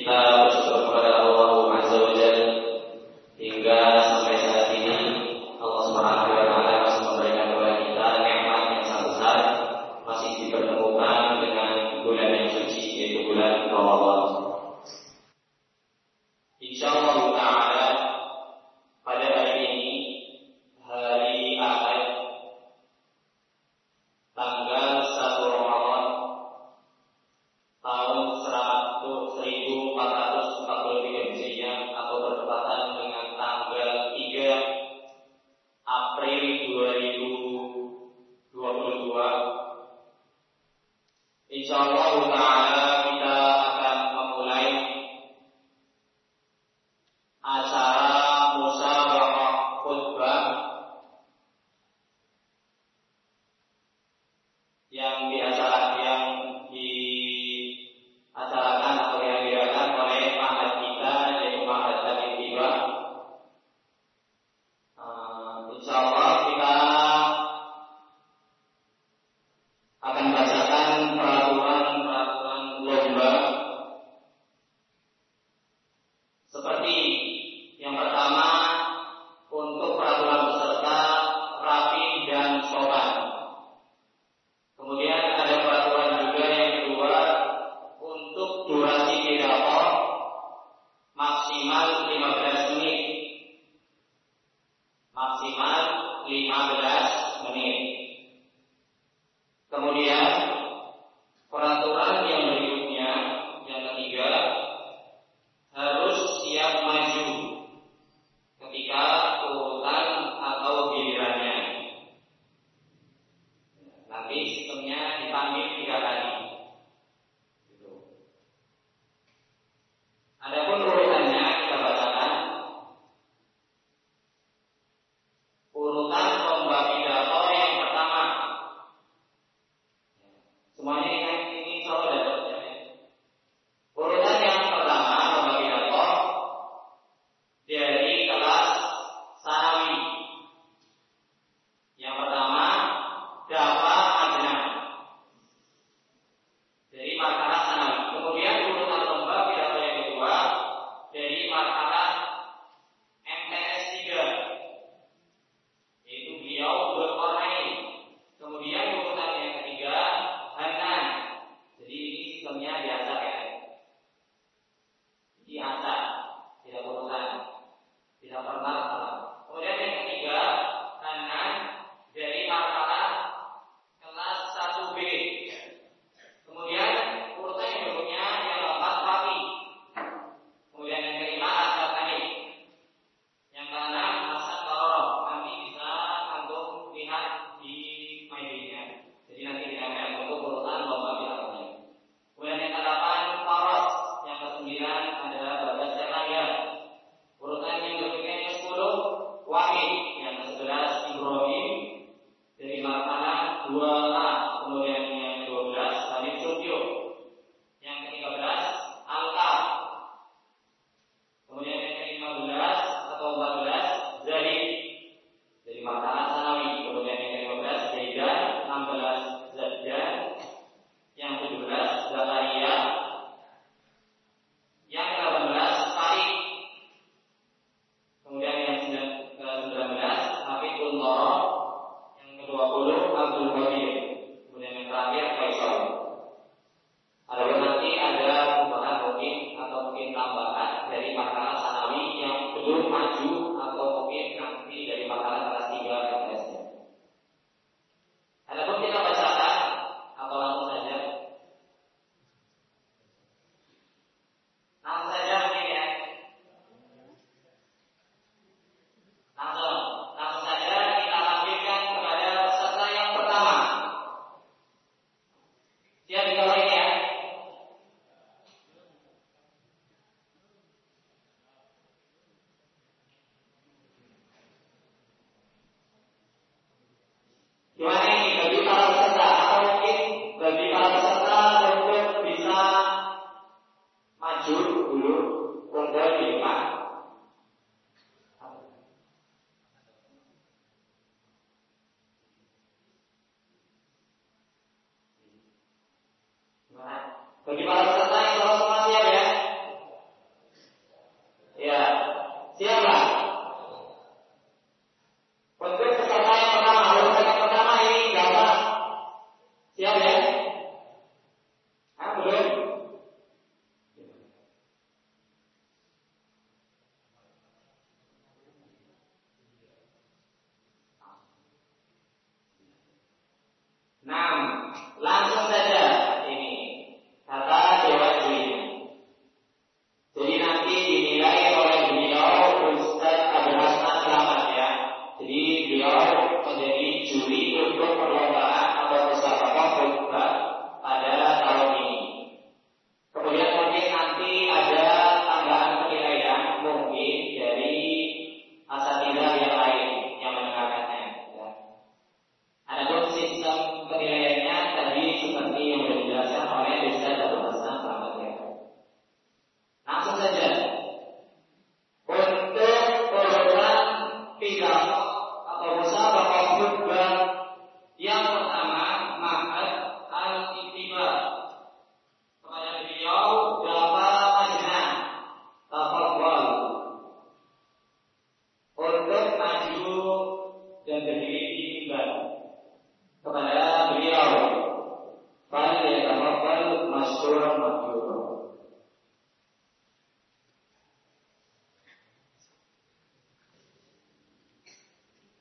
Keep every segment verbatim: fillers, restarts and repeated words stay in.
Kita bersyukur kepada Allah Azza wa Jalla hingga sampai saat ini Allah Subhanahu wa taala masih memberikan kepada kita nikmat yang sangat besar, masih dipertemukan dengan bulan yang suci yaitu bulan Ramadan. Insyaallah taala pada hari ini hari Ahad tanggal satu Ramadan tahun seribu empat ratus empat puluh tiga Hijriah atau bertepatan dengan tanggal tiga April dua ribu dua puluh dua. Insyaallah taala kita akan memulai acara musyawarah khutbah yang biasa yang diacarakan atau yang diadakan oleh ma'had kita yaitu Ma'had Al-Ittiba. Uh, Insyaallah kita akan bacakan peraturan-peraturan lomba seperti yang pertama, untuk peraturan peserta rapi dan sopan. Kemudian ada peraturan juga yang kedua, untuk durasi pidato maksimal lima belas menit. Maksimal lima belas menit. Kemudian peraturan yang berikutnya, yang ketiga, harus siap maju ketika urutan atau gilirannya. Nanti sistemnya dipanggil tiga kali. Gitu. Adapun urutannya kita bacakan. Urutan lomba pidato yang pertama. Semuanya ingat ini selalu ada terjadi. Urutan yang pertama lomba pidato dari kelas Sanawi. Yang pertama Dafa Adnan dari markalah Sanawi. Kemudian urutan lomba pidato yang kedua dari markalah M T S tiga, yaitu beliau Dzulqarnain. Kemudian urutan yang ketiga Hanan. Jadi ini sistemnya biasa ya. Jadi asa, tidak urutan, tidak pernah salah. Kemudian yang ketiga Hanan dari markalah kelas satu B. Kemudian urutan yang berikutnya yang keempat Rafi. Kemudian yang kelima Asad Hanif. Yang keenam Hasan Karoroh. Nanti bisa antum lihat di MyDay-nya. Jadi nanti kita akan untuk urutan lomba pidato. Kemudian yang kedelapan Faros. Yang kesembilan adalah Bagas Erlangga. Urutan yang berikutnya yang kesepuluh Wahid. Yang kesebelas Ibrahim dari markalah dua A. Kemudian yang kedua belas Hanif Surtio. Yang ketiga belas Alka. Kemudian yang kelima belas atau empat belas Zahid dari markalah Sanawi. Kemudian yang kelima belas Zaidan, enam belas Zadjan, yang tujuh belas Zakaria, yang delapan belas Farid. Kemudian yang sembilan belas Hafid Untoro, yang kedua puluh Abdul Qadir. Kemudian yang terakhir Faisal. Adapun nanti ada perubahan mungkin atau mungkin tambahan dari markalah Sanawi yang belum maju atau mungkin nanti dari markalah kelas tiga M T S-nya. Adapun kita bacakan atau langsung saja. Langsung saja mungkin ya. Langsung, langsung saja kita lanjutkan kepada peserta yang pertama. Siap dikawal ini ya.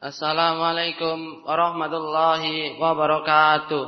Assalamualaikum warahmatullahi wabarakatuh.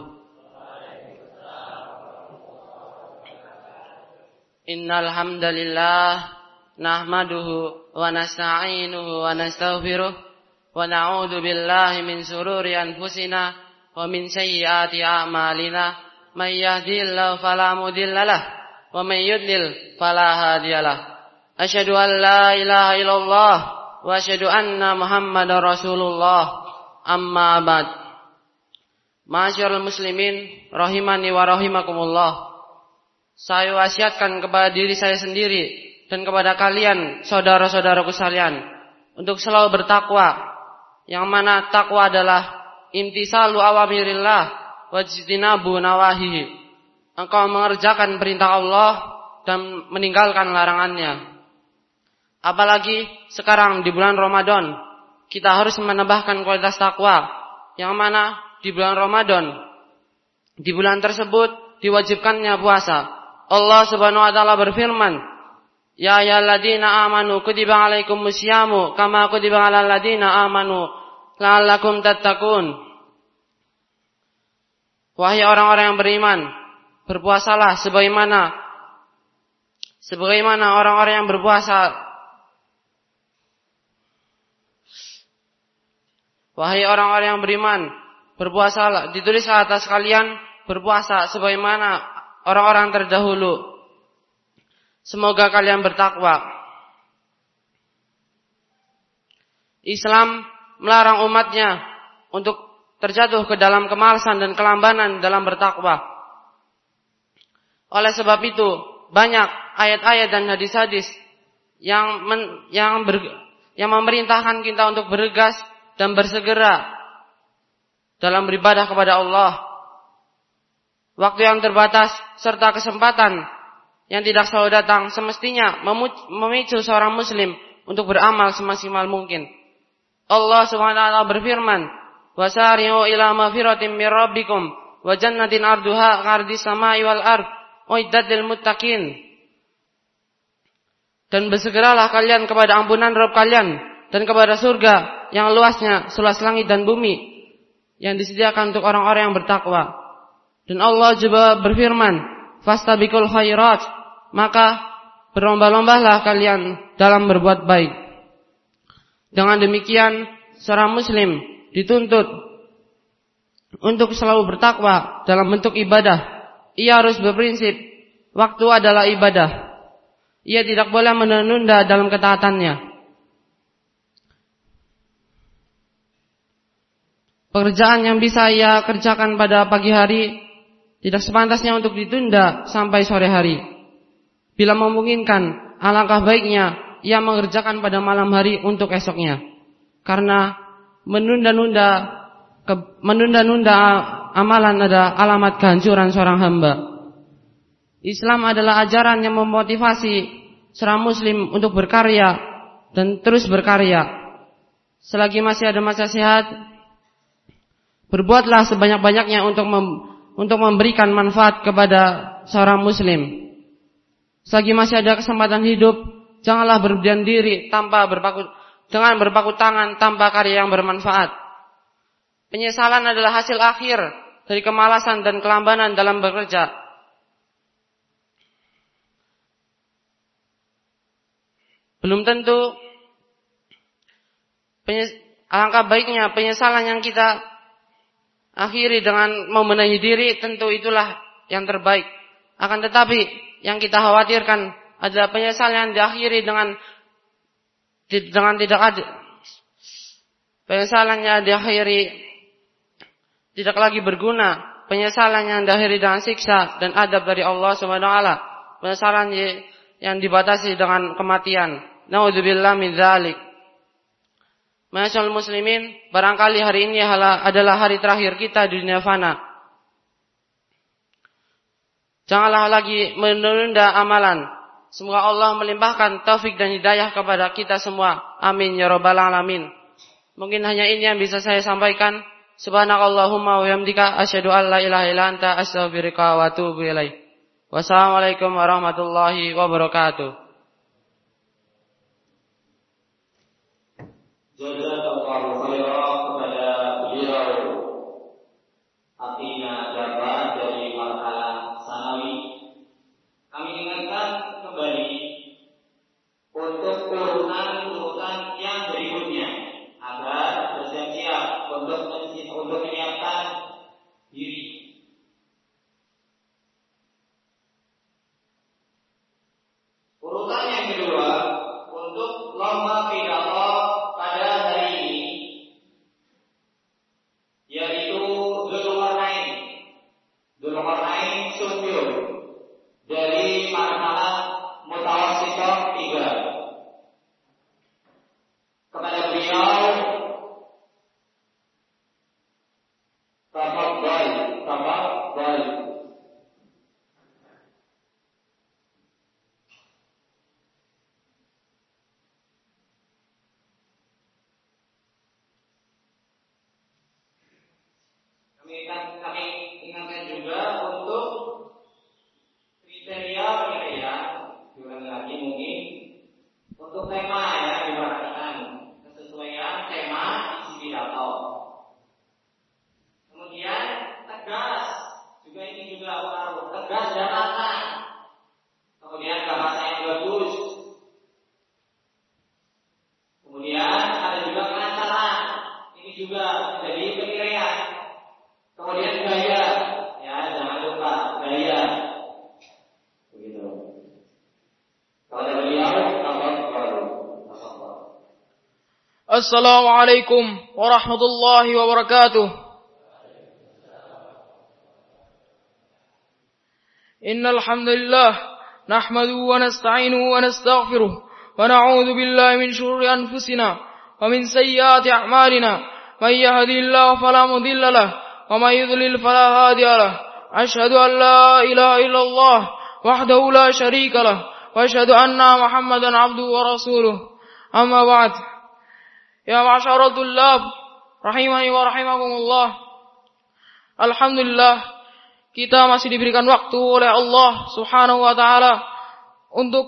Innal hamdalillah nahmaduhu wa nasta'inuhu wa nastaghfiruh wa na'udzu billahi min shururi anfusina wa min sayyiati a'malina. May yahdihillahu fala mudilla lahu wa may yudlil fala hadiyalah. Asyhadu an la ilaha illallah wa asyhadu anna Muhammadar Rasulullah. Amma ba'd. Ma'asyiral muslimin rahimani wa rahimakumullah. Saya wasiatkan kepada diri saya sendiri dan kepada kalian saudara-saudaraku sekalian untuk selalu bertakwa, yang mana takwa adalah imtisalu awamirillah wajtinabu nawahihi. Engkau mengerjakan perintah Allah dan meninggalkan larangannya. Apalagi sekarang di bulan Ramadan, kita harus menambahkan kualitas takwa, yang mana di bulan Ramadan, di bulan tersebut diwajibkannya puasa. Allah Subhanahu wa taala berfirman, "Ya ayyuhalladzina amanu kutiba alaikumusyamu kama kutiba alal ladzina amanu la'allakum tattaqun." Wahai orang-orang yang beriman, berpuasalah sebagaimana sebagaimana orang-orang yang berpuasa. Wahai orang-orang yang beriman, berpuasalah, ditulis atas kalian berpuasa sebagaimana orang-orang terdahulu. Semoga kalian bertakwa. Islam melarang umatnya untuk terjatuh ke dalam kemalasan dan kelambanan dalam bertakwa. Oleh sebab itu, banyak ayat-ayat dan hadis-hadis yang men, yang ber, yang memerintahkan kita untuk bergegas dan bersegera dalam beribadah kepada Allah. Waktu yang terbatas serta kesempatan yang tidak selalu datang semestinya memicu seorang muslim untuk beramal semaksimal mungkin. Allah Subhanahu wa taala berfirman, "Wasari'u ila magfiratin mir rabbikum wa jannatin arduha ka'ardis samai wal ard uiddat lil muttaqin." Dan bersegeralah kalian kepada ampunan Rabb kalian dan kepada surga yang luasnya seluas langit dan bumi, yang disediakan untuk orang-orang yang bertakwa. Dan Allah juga berfirman, "Fastabiqul khairat," maka berlomba-lombalah kalian dalam berbuat baik. Dengan demikian, seorang muslim dituntut untuk selalu bertakwa dalam bentuk ibadah. Ia harus berprinsip, waktu adalah ibadah. Ia tidak boleh menunda dalam ketaatannya. Pekerjaan yang bisa ia kerjakan pada pagi hari tidak sepantasnya untuk ditunda sampai sore hari. Bila memungkinkan, alangkah baiknya ia mengerjakan pada malam hari untuk esoknya. Karena menunda-nunda menunda-nunda amalan adalah alamat kehancuran seorang hamba. Islam adalah ajaran yang memotivasi seorang muslim untuk berkarya dan terus berkarya. Selagi masih ada masa sehat, berbuatlah sebanyak-banyaknya untuk mem, untuk memberikan manfaat kepada seorang muslim. Selagi masih ada kesempatan hidup, janganlah berdiam diri tanpa berpaku dengan berpaku tangan tanpa karya yang bermanfaat. Penyesalan adalah hasil akhir dari kemalasan dan kelambanan dalam bekerja. Belum tentu penyes, alangkah baiknya penyesalan yang kita akhiri dengan membenahi diri, tentu itulah yang terbaik. Akan tetapi yang kita khawatirkan adalah penyesalan yang diakhiri dengan dengan tidak ada penyesalan yang diakhiri tidak lagi berguna, penyesalan yang diakhiri dengan siksa dan adab dari Allah Subhanahu wa taala, penyesalan yang dibatasi dengan kematian. Naudzubillah min dzalik. Ma'asyiral muslimin, barangkali hari ini adalah hari terakhir kita di dunia fana. Janganlah lagi menunda amalan. Semoga Allah melimpahkan taufik dan hidayah kepada kita semua. Amin ya rabbal alamin. Mungkin hanya ini yang bisa saya sampaikan. Subhanakallahumma wa bihamdika asyhadu an la ilaha illa anta astaghfiruka wa atubu ilaik. Wassalamualaikum warahmatullahi wabarakatuh. Jazakallahu khairan. kembali untuk urutan-urutan yang berikutnya agar bersiap-siap untuk untuk menyiapkan diri. Urutan yang kedua untuk lomba pidato pada hari ini yaitu Dzulqarnain Dzulqarnain Sumyun dari marhalah Mutawassithah tiga. Kepada beliau tafadhal tafadhal. Kami kami ingatkan juga untuk kriteria penilaian, diulangi lagi mungkin untuk tema ya diperhatikan kesesuaian tema isi pidato. Kemudian tegas, juga ini juga harus tegas dan lantang. Kemudian bahasa yang bagus. Kemudian ada juga penasaran, ini juga jadi penilaian. Kemudian gaya, ya jangan lupa gaya. Begitu. Kalau beliau Assalamualaikum warahmatullahi wabarakatuh. Innal hamdalillah nahmaduhu wa nasta'inuhu wa nastaghfiruh wa na'udzu billahi min shururi anfusina wa min sayyiati a'malina. May yahdihillahu fala mudilla lahu wa may yudlil fala hadiya lahu. Asyhadu an la ilaha illallah wahdahu la syarika lahu wa asyhadu anna Muhammadan abduhu wa rasuluh. Amma ba'd. Ya ma'asyaral tullab rahimani wa rahimakumullah. Alhamdulillah kita masih diberikan waktu oleh Allah Subhanahu wa taala untuk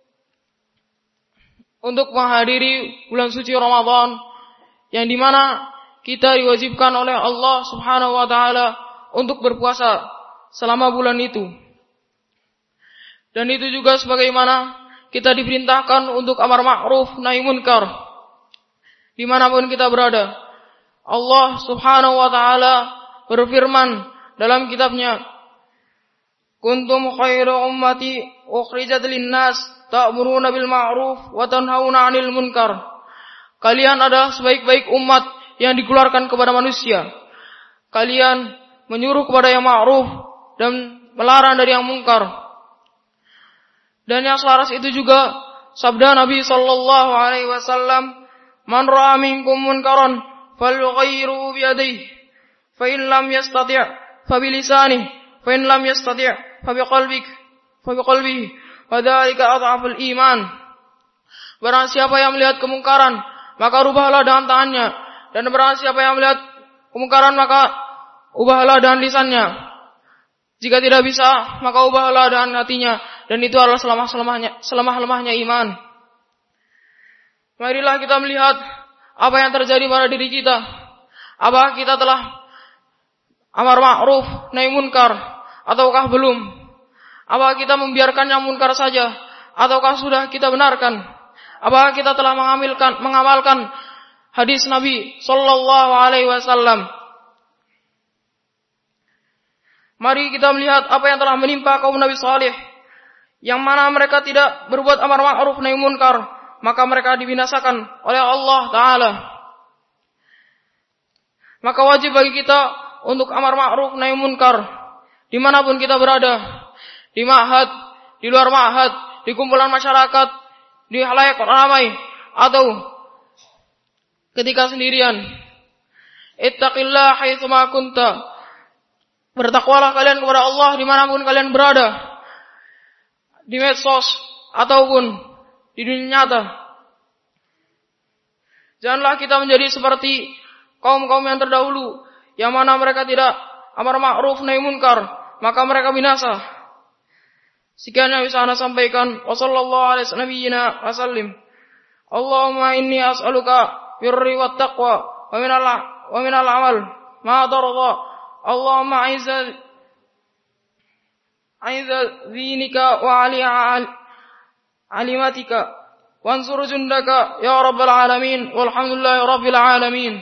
untuk menghadiri bulan suci Ramadan yang dimana kita diwajibkan oleh Allah Subhanahu wa taala untuk berpuasa selama bulan itu. Dan itu juga sebagaimana kita diperintahkan untuk amar ma'ruf nahi munkar dimanapun kita berada. Allah Subhanahu wa taala berfirman dalam kitabnya, kuntum khairu ummati ukhrijat lin-nas ta'muruna bil ma'ruf wa tanhauna 'anil munkar. Kalian adalah sebaik-baik umat yang dikeluarkan kepada manusia. Kalian menyuruh kepada yang ma'ruf dan melarang dari yang munkar. Dan yang selaras itu juga sabda Nabi sallallahu alaihi wasallam, man ra'a minkum munkaran falyughayyirhu bi yadihi, fa in lam yastati' fa bi lisanihi, fa in lam yastati' fa bi qalbihi, fa bi qalbihi, wa dzalika adhaful iman. Barang siapa yang melihat kemungkaran, maka rubahlah dengan tangannya, dan barang siapa yang melihat kemungkaran maka ubahlah dengan lisannya. Jika tidak bisa, maka ubahlah dengan hatinya, dan itu adalah selemah-lemahnya selemah-lemahnya iman. Marilah kita melihat apa yang terjadi pada diri kita. Apakah kita telah amar ma'ruf nahi munkar ataukah belum? Apakah kita membiarkan yang munkar saja ataukah sudah kita benarkan? Apakah kita telah mengamalkan mengamalkan hadis Nabi sallallahu alaihi wasallam? Mari kita melihat apa yang telah menimpa kaum Nabi saleh, yang mana mereka tidak berbuat amar ma'ruf nahi munkar, maka mereka dibinasakan oleh Allah Ta'ala. Maka wajib bagi kita untuk amar ma'ruf nahi munkar dimanapun kita berada, di ma'had, di luar ma'had, di kumpulan masyarakat, di halayak ramai, atau ketika sendirian. Ittaqillah haitsu ma kunta. Bertakwalah kalian kepada Allah dimanapun kalian berada, di medsos ataupun di dunia nyata. Janganlah kita menjadi seperti kaum-kaum yang terdahulu, yang mana mereka tidak amar ma'ruf nahi munkar, maka mereka binasa. Sekian yang bisa Anda sampaikan. Wassallallahu alaihi wasallam. Allahumma inni as'aluka birri wat taqwa wa minal wa minal amal ma tarda. Allahumma aizza aizza dinika wa aliya alimatika wansur jundaka ya rabbal alamin walhamdulillahi rabbil alamin.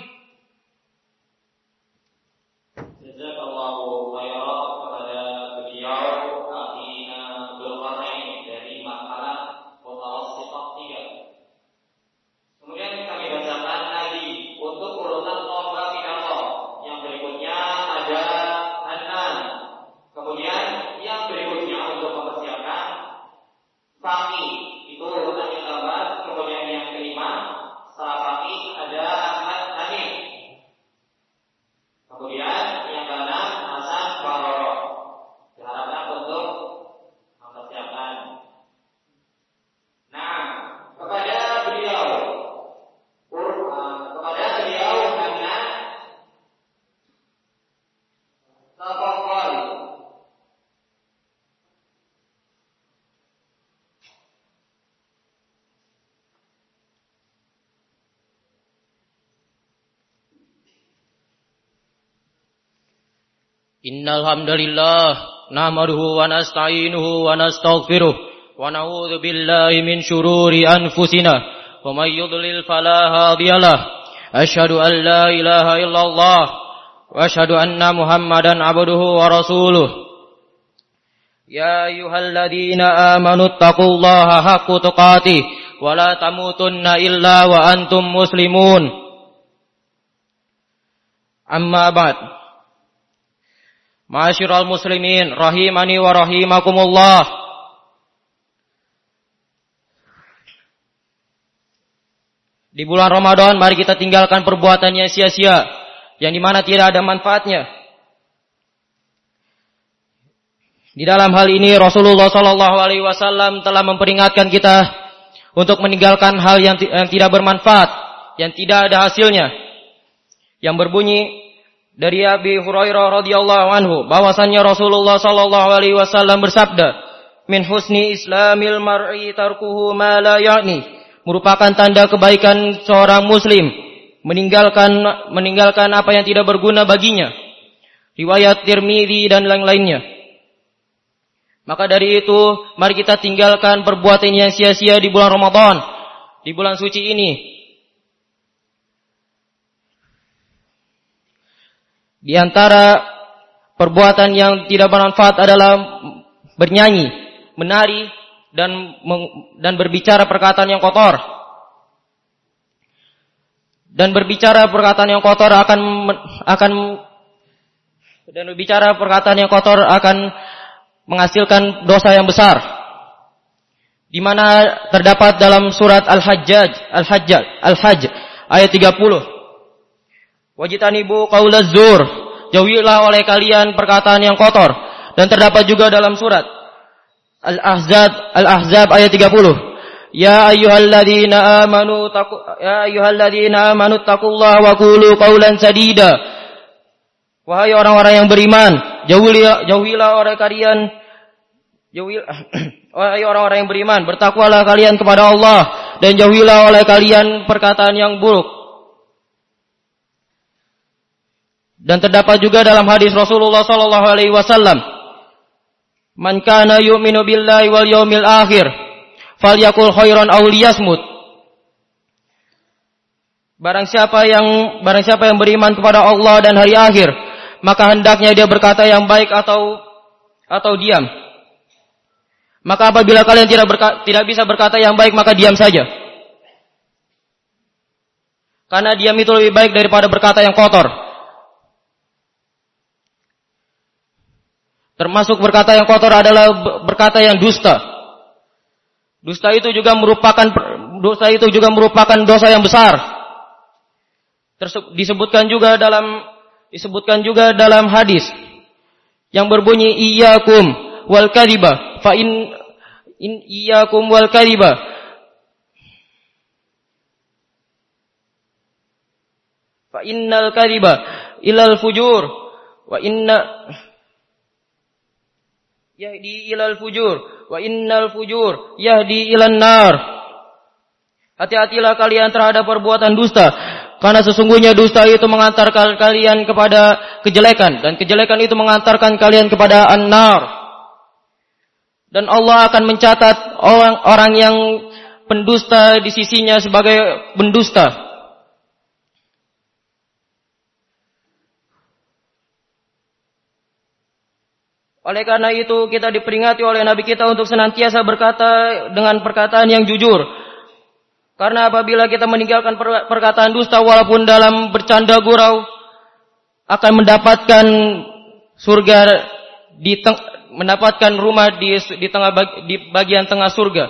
Jazakallahu khairan kepada beliau Akhina Dzulqarnain dari makalah Mutawassithah tiga. Kemudian kami bacakan lagi untuk urutan lomba pidato. Yang berikutnya ada Hanan. Kemudian yang berikutnya untuk mempersiapkan Faqih. Itu urutan yang keempat. Kemudian yang kelima setelah Faqih ada Ahmad Hanif. Kemudian yang keenam Hasan Baroro. Diharapkan untuk mempersiapkan. Nah, kepada beliau kepada beliau hanya tafadhal. Innal hamdalillah nahmaduhu wa nasta'inuhu wa nastaghfiruh wa na'udzu billahi min shururi anfusina wa may yudlil fala hadiyalah. Asyhadu an la ilaha illallah wa asyhadu anna Muhammadan abduhu wa rasuluh. Ya ayyuhalladzina amanu taqullaha haqqa tuqatih wa la tamutunna illa wa antum muslimun. Amma ba'd. Ma'asyiral muslimin rahimani wa rahimakumullah. Di bulan Ramadan mari kita tinggalkan perbuatan yang sia-sia, yang dimana tidak ada manfaatnya. Di dalam hal ini Rasulullah sallallahu alaihi wasallam telah memperingatkan kita untuk meninggalkan hal yang, t- yang tidak bermanfaat, yang tidak ada hasilnya. Yang berbunyi dari Abi Hurairah radhiyallahu anhu bahwasannya Rasulullah sallallahu alaihi wasallam bersabda, "Min husni islamil mar'i tarkuhu ma la ya'ni." Merupakan tanda kebaikan seorang muslim meninggalkan meninggalkan apa yang tidak berguna baginya. Riwayat Tirmidzi dan lain-lainnya. Maka dari itu, mari kita tinggalkan perbuatan yang sia-sia di bulan Ramadan, di bulan suci ini. Di antara perbuatan yang tidak bermanfaat adalah bernyanyi, menari, dan dan berbicara perkataan yang kotor. Dan berbicara perkataan yang kotor akan akan dan berbicara perkataan yang kotor akan menghasilkan dosa yang besar. Di mana terdapat dalam surat Al-Hajjaj, Al-Hajjaj, Al-Hajj ayat tiga puluh. Wajitanibu qaulaz zur, jauhilah oleh kalian perkataan yang kotor. Dan terdapat juga dalam surat Al-Ahzab, Al-Ahzab ayat tiga puluh. Ya ayyuhalladzina amanu taqu ya ayyuhalladzina amanu taqullaha wa qulu qaulan sadida. Wahai orang-orang yang beriman, jauhilah jauhilah oleh kalian jauhilah wahai orang-orang yang beriman, bertakwalah kalian kepada Allah dan jauhilah oleh kalian perkataan yang buruk. Dan terdapat juga dalam hadis Rasulullah sallallahu alaihi wasallam, "Man kana yu'minu billahi wal yaumil akhir, falyakul khairan aw liyasmut." Barang siapa yang barang siapa yang beriman kepada Allah dan hari akhir, maka hendaknya dia berkata yang baik atau atau diam. Maka apabila kalian tidak berka, tidak bisa berkata yang baik, maka diam saja. Karena diam itu lebih baik daripada berkata yang kotor. Termasuk berkata yang kotor adalah berkata yang dusta. Dusta itu juga merupakan dosa itu juga merupakan dosa yang besar. Tersebut, disebutkan juga dalam disebutkan juga dalam hadis yang berbunyi iyyakum wal kadhiba fa in in iyyakum wal kadhiba fa innal kadhiba ilal fujur wa inna yahdi ilal fujur wa innal fujur yahdi ilan nar. Hati-hatilah kalian terhadap perbuatan dusta, karena sesungguhnya dusta itu mengantarkan kalian kepada kejelekan dan kejelekan itu mengantarkan kalian kepada an-nar. Dan Allah akan mencatat orang-orang yang pendusta di sisinya sebagai pendusta. Oleh karena itu kita diperingati oleh Nabi kita untuk senantiasa berkata dengan perkataan yang jujur. Karena apabila kita meninggalkan perkataan dusta walaupun dalam bercanda gurau, akan mendapatkan surga di teng- mendapatkan rumah di di tengah di bagian tengah surga.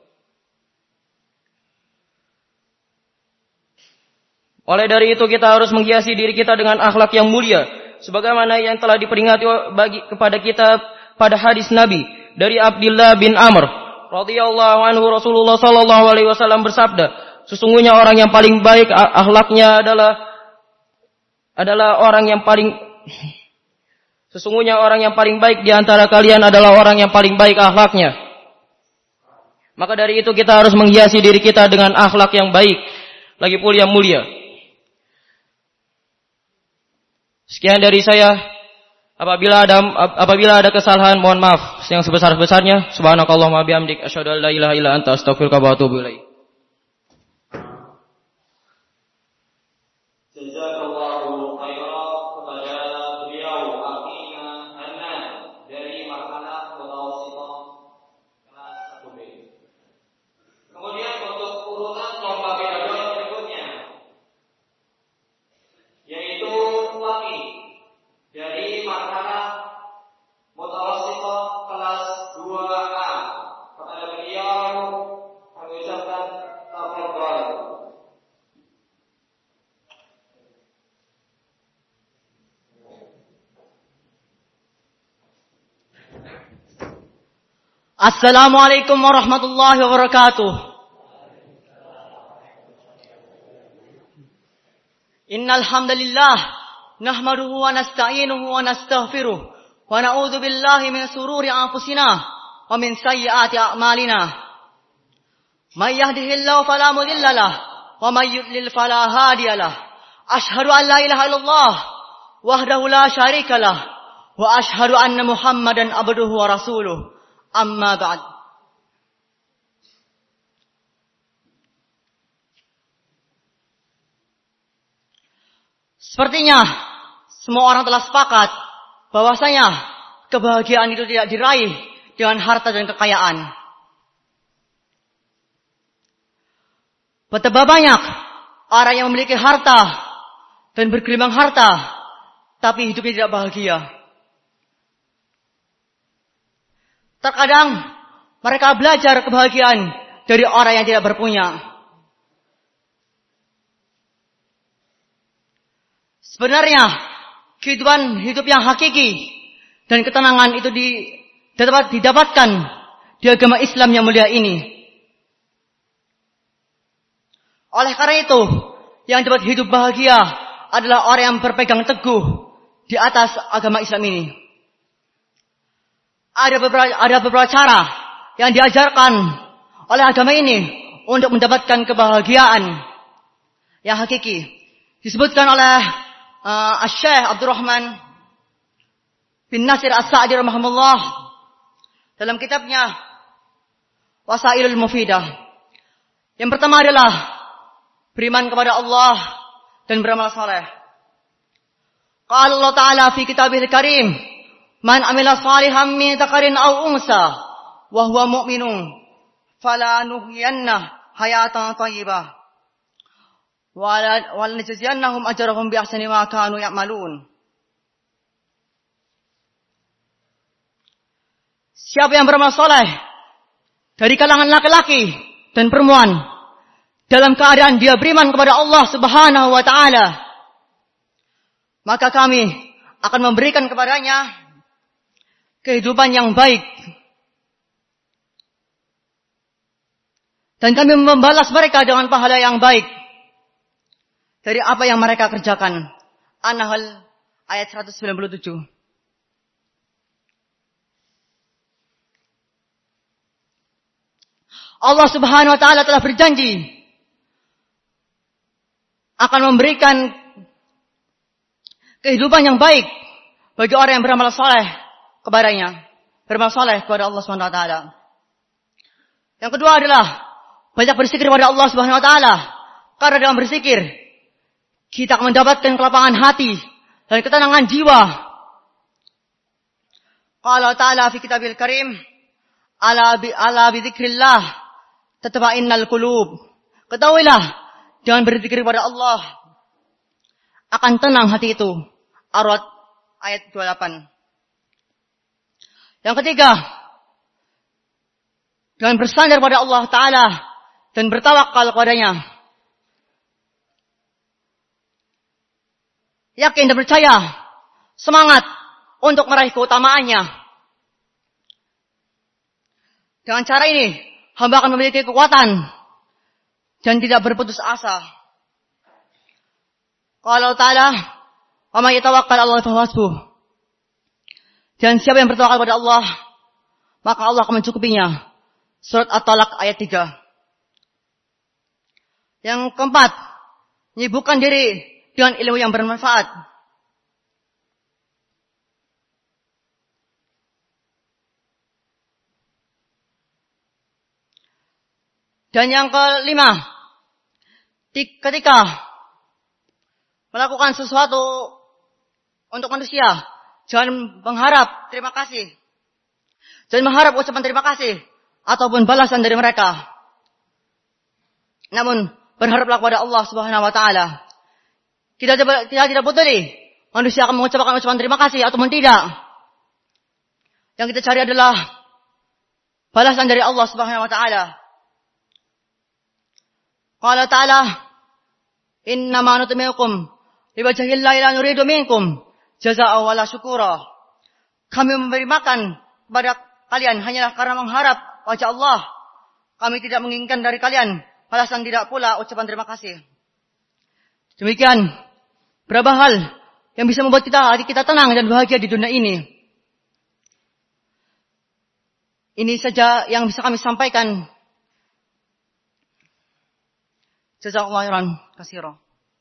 Oleh dari itu kita harus menghiasi diri kita dengan akhlak yang mulia, sebagaimana yang telah diperingati bagi kepada kita pada hadis Nabi dari Abdullah bin Amr radhiyallahu anhu, Rasulullah sallallahu alaihi wasallam bersabda, sesungguhnya orang yang paling baik akhlaknya adalah adalah orang yang paling sesungguhnya orang yang paling baik di antara kalian adalah orang yang paling baik akhlaknya. Maka dari itu kita harus menghiasi diri kita dengan akhlak yang baik, lagi pula yang mulia. Sekian dari saya. Apabila ada apabila ada kesalahan, mohon maaf yang sebesar-besarnya. Subhanakallahumma bihamdik asyhadu an la ilaha illa anta astaghfiruka wa atubu ilaik. Jazakallahu khairan kepada beliau Akhina Anna dari Makalah Mutawasithah kelas satu B. Kemudian untuk urutan lomba pedagog berikutnya yaitu Waki dari Makalah Mutawasithah kelas dua A. Kepada beliau kami ucapkan tafadhol. Assalamualaikum warahmatullahi wabarakatuh. Innal hamdalillah nahmaduhu wa nasta'inuhu wa nastaghfiruh wa na'udzu billahi min shururi anfusina wa min sayyiati a'malina. May yahdihillahu fala mudilla lahu wa may yudlil fala hadiya lahu. Ashhadu an la ilaha illallah wahdahu la syarika lahu wa ashhadu anna Muhammadan abduhu wa rasuluh. Amma ba'd. Sepertinya semua orang telah sepakat bahwasanya kebahagiaan itu tidak diraih dengan harta dan kekayaan. Betapa banyak orang yang memiliki harta dan bergelimang harta, tapi hidupnya tidak bahagia. Terkadang mereka belajar kebahagiaan dari orang yang tidak berpunya. Sebenarnya kehidupan hidup yang hakiki dan ketenangan itu didapatkan di agama Islam yang mulia ini. Oleh karena itu, yang dapat hidup bahagia adalah orang yang berpegang teguh di atas agama Islam ini. Ada beberapa, ada beberapa cara yang diajarkan oleh agama ini untuk mendapatkan kebahagiaan yang hakiki. Disebutkan oleh uh, Asy-Syaikh Abdurrahman bin Nasir As-Sa'di rahimahullah dalam kitabnya Wasailul Mufidah. Yang pertama adalah beriman kepada Allah dan beramal saleh. Qala Allah Ta'ala fi kitabihil karim, man amila salihan min dzakarin aw unsa wa huwa mu'minun fala nuhyiyanna hayatan thayyibah wa la najziyannahum ajrahum bi ahsani ma kanu ya'malun. Siapa yang beramal saleh dari kalangan laki-laki dan perempuan dalam keadaan dia beriman kepada Allah Subhanahu wa taala, maka kami akan memberikan kepadanya kehidupan yang baik. Dan kami membalas mereka dengan pahala yang baik dari apa yang mereka kerjakan. An-Nahl ayat seratus sembilan puluh tujuh. Allah Subhanahu wa taala telah berjanji akan memberikan kehidupan yang baik bagi orang yang beramal saleh kepadanya. beramal saleh kepada Allah Subhanahu wa taala. Yang kedua adalah banyak berzikir kepada Allah Subhanahu wa taala. Karena dengan berzikir kita akan mendapatkan kelapangan hati dan ketenangan jiwa. Qala ta'ala fi kitabil karim, ala bi ala bi dzikrillah tatma'innal qulub. Ketahuilah dengan berzikir kepada Allah akan tenang hati itu. Ar-Ra'd ayat dua puluh delapan. Yang ketiga, dengan bersandar pada Allah Ta'ala dan bertawakal kepadanya. Yakin dan percaya, semangat untuk meraih keutamaannya. Dengan cara ini, hamba akan memiliki kekuatan dan tidak berputus asa. Qala Ta'ala, wa may yatawakkal 'ala Allahi fahuwa hasbuh. Dan siapa yang bertawakal pada Allah, maka Allah akan mencukupinya. Surat At-Talaq ayat tiga. Yang keempat, menyibukkan diri dengan ilmu yang bermanfaat. Dan yang kelima, ketika melakukan sesuatu untuk manusia, jangan mengharap terima kasih. Jangan mengharap ucapan terima kasih ataupun balasan dari mereka. Namun berharaplah kepada Allah Subhanahu wa taala. Kita tidak tidak peduli manusia akan mengucapkan ucapan terima kasih ataupun tidak. Yang kita cari adalah balasan dari Allah Subhanahu wa taala. Qala ta'ala, innama nutmi'ukum liwajhillahi la nuridu minkum jazaa'an wala syukura. Kami memberi makan kepada kalian hanyalah karena mengharap wajah Allah. Kami tidak menginginkan dari kalian balasan, tidak pula ucapan terima kasih. Demikian berapa hal yang bisa membuat kita hati kita tenang dan bahagia di dunia ini. Ini saja yang bisa kami sampaikan. Jazakallahu khairan katsiran.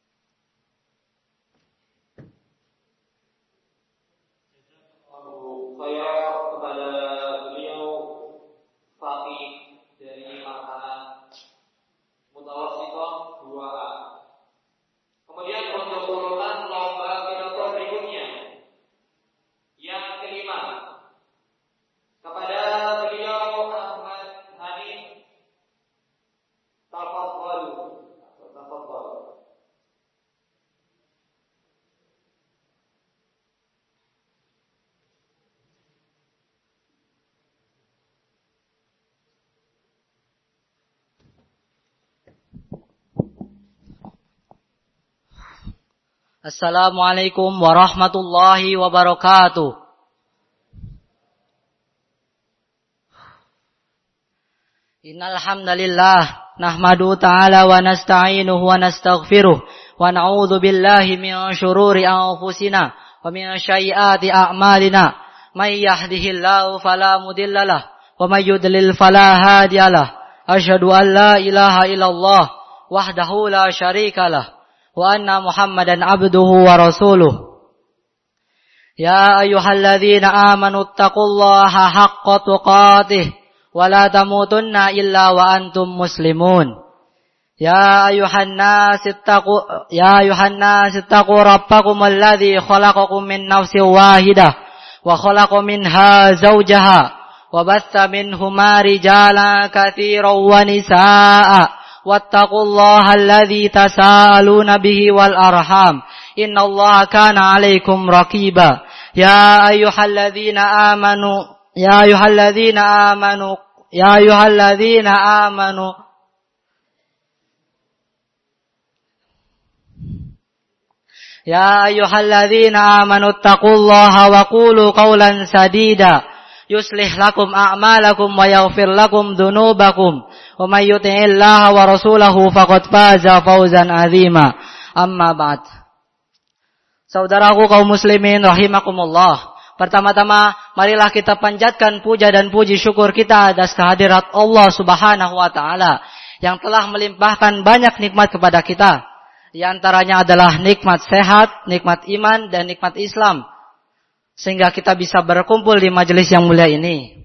Saya kepada beliau Fatih dari makanan Mutawassithah dua A. Kemudian untuk urutan lomba pidato berikutnya yang kelima kepada beliau Ahmad Hanif, tafadhal. Assalamualaikum warahmatullahi wabarakatuh. Innal hamdalillah nahmadu ta'ala wa nasta'inuhu wa nastaghfiruh wa na'udzu billahi min shururi anfusina wa min sayyiati a'malina. May yahdihillahu fala mudhillalah wa may yudlil fala hadiyalah. Asyhadu an la ilaha illallah wahdahu la syarikalah wa anna Muhammadan abduhu wa rasuluh. Ya ayyuhalladzina amanu taqullaha haqqa tuqatih wa la tamutunna illa wa antum muslimun. Ya ayyuhan nas ittaqu ya ayyuhan nas ittaqu rabbakum alladzi khalaqakum min nafsin wahidah wa khalaqa minha zawjaha wa batha minhuma rijalan katsiran wa nisaa'a. Wattaqullaha alladzi tasaaluna bihi wal arham innallaha kana 'alaikum raqiba. Ya ayyuhalladzina amanu ya ayyuhalladzina amanu ya ayyuhalladzina amanu ya ayyuhalladzina amanu taqullaha wa qulu qawlan sadida yuslih lakum a'malakum wa yaghfir lakum dhunubakum. Wa may yuti'illaha wa rasulahu faqad faza fawzan 'azima. Amma ba'd. Saudaraku kaum muslimin rahimakumullah. Pertama-tama marilah kita panjatkan puja dan puji syukur kita atas kehadirat Allah Subhanahu wa taala yang telah melimpahkan banyak nikmat kepada kita. Di antaranya adalah nikmat sehat, nikmat iman dan nikmat Islam. sehingga kita bisa berkumpul di majelis yang mulia ini.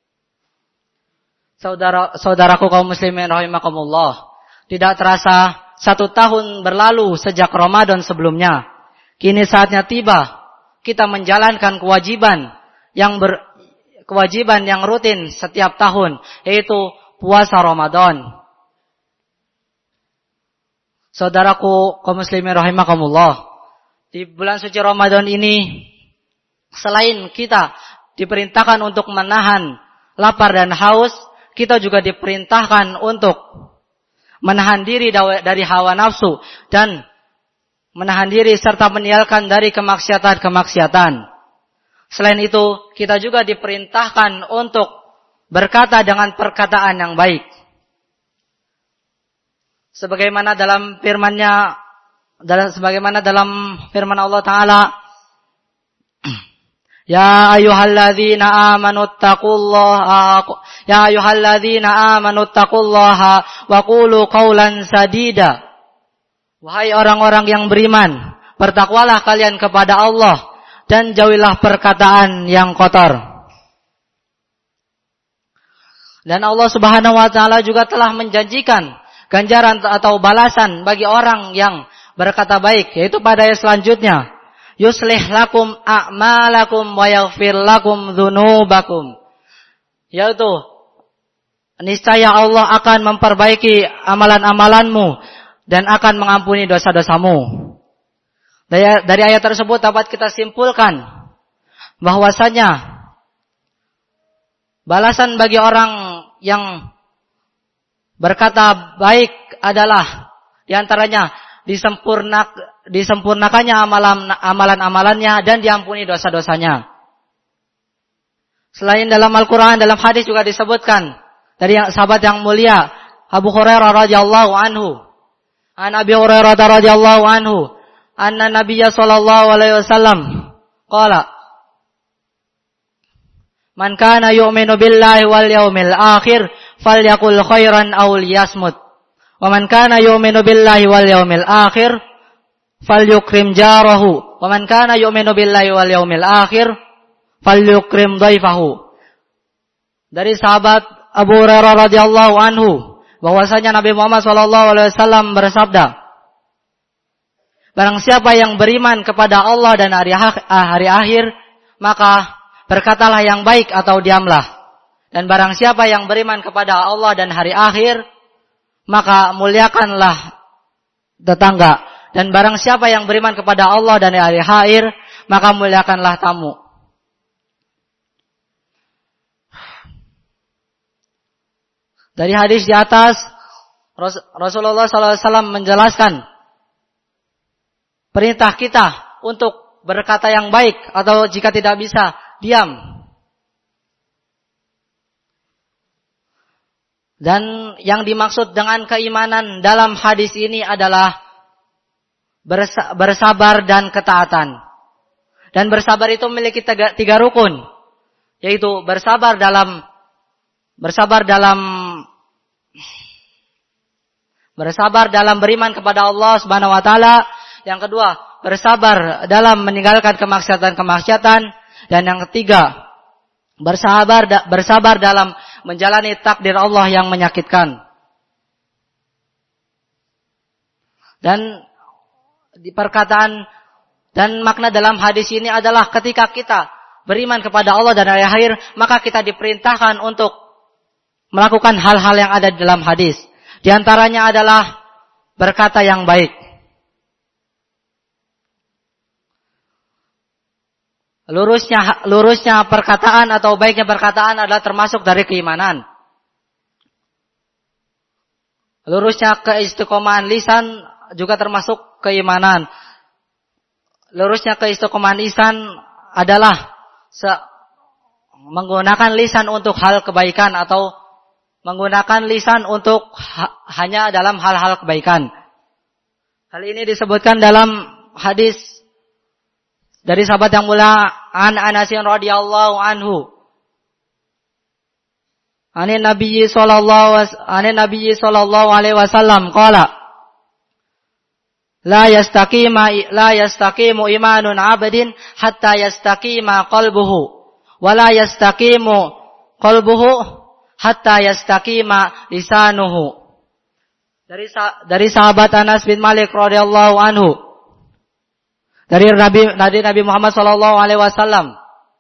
Saudara, saudaraku kaum muslimin rahimakumullah, tidak terasa satu tahun berlalu sejak Ramadan sebelumnya. Kini saatnya tiba kita menjalankan kewajiban yang ber, kewajiban yang rutin setiap tahun, yaitu puasa Ramadan. Saudaraku kaum muslimin rahimakumullah, di bulan suci Ramadan ini selain kita diperintahkan untuk menahan lapar dan haus, kita juga diperintahkan untuk menahan diri dari hawa nafsu dan menahan diri serta meninggalkan dari kemaksiatan-kemaksiatan. Selain itu, kita juga diperintahkan untuk berkata dengan perkataan yang baik. Sebagaimana dalam firman-Nya, dalam sebagaimana dalam firman Allah Taala, Ya ayyuhalladzina amanu taqullaha Ya ayyuhalladzina amanu taqullaha wa qulu qawlan sadida. Wahai orang-orang yang beriman, bertakwalah kalian kepada Allah dan jauhilah perkataan yang kotor. Dan Allah Subhanahu wa taala juga telah menjanjikan ganjaran atau balasan bagi orang yang berkata baik, yaitu pada ayat selanjutnya. Yuslih lakum a'malakum wa yaghfir lakum dzunubakum. Yaitu niscaya Allah akan memperbaiki amalan-amalanmu dan akan mengampuni dosa-dosamu. Dari, dari ayat tersebut dapat kita simpulkan bahwasanya balasan bagi orang yang berkata baik adalah diantaranya disempurnak, disempurnakannya amalan, amalan-amalannya dan diampuni dosa-dosanya. Selain dalam Al-Quran, dalam hadis juga disebutkan dari sahabat yang mulia Abu Hurairah radhiyallahu anhu. An Abi Hurairah radhiyallahu anhu, anna Nabiyya sallallahu alaihi wasallam qala, Man kana yu'minu billahi wal yawmil akhir falyakul khairan aw liyasmut. Wa man kana yu'minu billahi wal yawmil akhir falyukrim jarahu. Wa man kana yu'minu billahi wal yawmil akhir falyukrim dhaifahu. Dari sahabat Abu Hurairah radhiyallahu anhu bahwasanya Nabi Muhammad sallallahu alaihi wasallam bersabda, barang siapa yang beriman kepada Allah dan hari, hari akhir, maka berkatalah yang baik atau diamlah. Dan barang siapa yang beriman kepada Allah dan hari akhir, maka muliakanlah tetangga. Dan barang siapa yang beriman kepada Allah dan hari akhir, maka muliakanlah tamu. Dari hadis di atas, Rasulullah sallallahu alaihi wasallam menjelaskan perintah kita untuk berkata yang baik atau jika tidak bisa, diam. Dan yang dimaksud dengan keimanan dalam hadis ini adalah bersabar dan ketaatan. Dan bersabar itu memiliki tiga, tiga rukun, yaitu bersabar dalam bersabar dalam bersabar dalam beriman kepada Allah Subhanahu wa taala. Yang kedua, bersabar dalam meninggalkan kemaksiatan-kemaksiatan. Dan yang ketiga, bersabar bersabar dalam menjalani takdir Allah yang menyakitkan. Dan di perkataan dan makna dalam hadis ini adalah ketika kita beriman kepada Allah dan hari akhir, maka kita diperintahkan untuk melakukan hal-hal yang ada di dalam hadis. Di antaranya adalah berkata yang baik. Lurusnya lurusnya perkataan atau baiknya perkataan adalah termasuk dari keimanan. Lurusnya keistiqomahan lisan juga termasuk keimanan. Lurusnya keistiqomahan lisan adalah se- menggunakan lisan untuk hal kebaikan atau menggunakan lisan untuk ha- hanya dalam hal-hal kebaikan. Hal ini disebutkan dalam hadis dari sahabat yang mulia An Anasin radhiyallahu anhu. Anin Nabiyyi sallallahu anin Nabiyyi sallallahu alaihi wasallam qala La yastaqima la yastaqimu imanun 'abdin hatta yastaqima qalbuhu wa la yastaqimu qalbuhu hatta yastaqima lisanuhu. Dari dari sahabat Anas bin Malik radhiyallahu anhu, dari Nabi dari Nabi Muhammad sallallahu alaihi wasallam,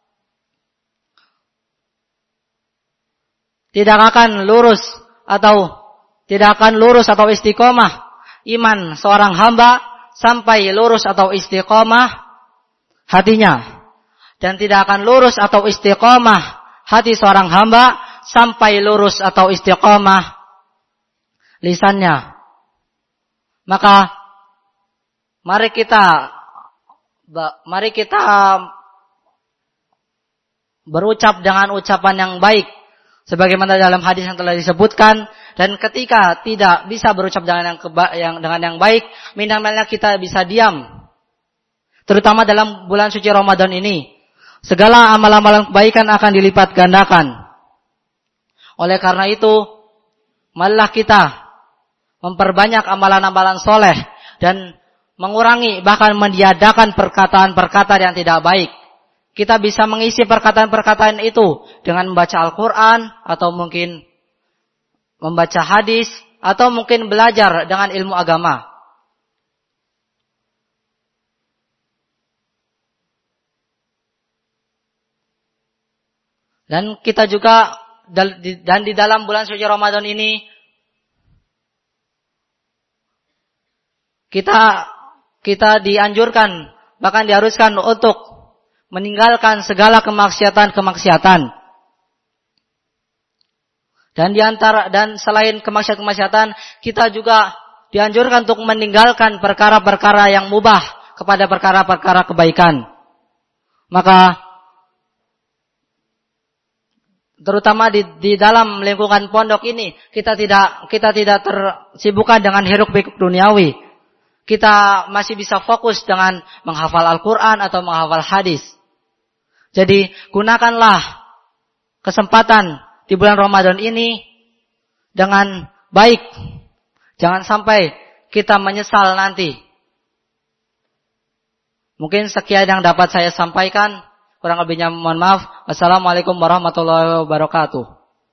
tidak akan lurus atau tidak akan lurus atau istiqomah iman seorang hamba sampai lurus atau istiqomah hatinya, dan tidak akan lurus atau istiqomah hati seorang hamba sampai lurus atau istiqomah lisannya. Maka mari kita mari kita berucap dengan ucapan yang baik sebagaimana dalam hadis yang telah disebutkan. Dan ketika tidak bisa berucap dengan yang, keba- yang dengan yang baik, minimalnya kita bisa diam. Terutama dalam bulan suci Ramadan ini, segala amal-amalan kebaikan akan dilipat gandakan. Oleh karena itu, marilah kita memperbanyak amalan-amalan soleh dan mengurangi bahkan meniadakan perkataan-perkataan yang tidak baik. Kita bisa mengisi perkataan-perkataan itu dengan membaca Al-Quran atau mungkin membaca hadis, atau mungkin belajar dengan ilmu agama. Dan kita juga, dan di dalam bulan suci Ramadan ini, kita kita dianjurkan, bahkan diharuskan untuk meninggalkan segala kemaksiatan-kemaksiatan. Dan di antara dan selain kemaksiatan-kemaksiatan, kita juga dianjurkan untuk meninggalkan perkara-perkara yang mubah kepada perkara-perkara kebaikan. Maka terutama di, di dalam lingkungan pondok ini, kita tidak kita tidak tersibukkan dengan hiruk-pikuk duniawi. Kita masih bisa fokus dengan menghafal Al-Quran atau menghafal hadis. Jadi gunakanlah kesempatan di bulan Ramadan ini dengan baik. Jangan sampai kita menyesal nanti. Mungkin sekian yang dapat saya sampaikan. Kurang lebihnya mohon maaf. Wassalamualaikum warahmatullahi wabarakatuh.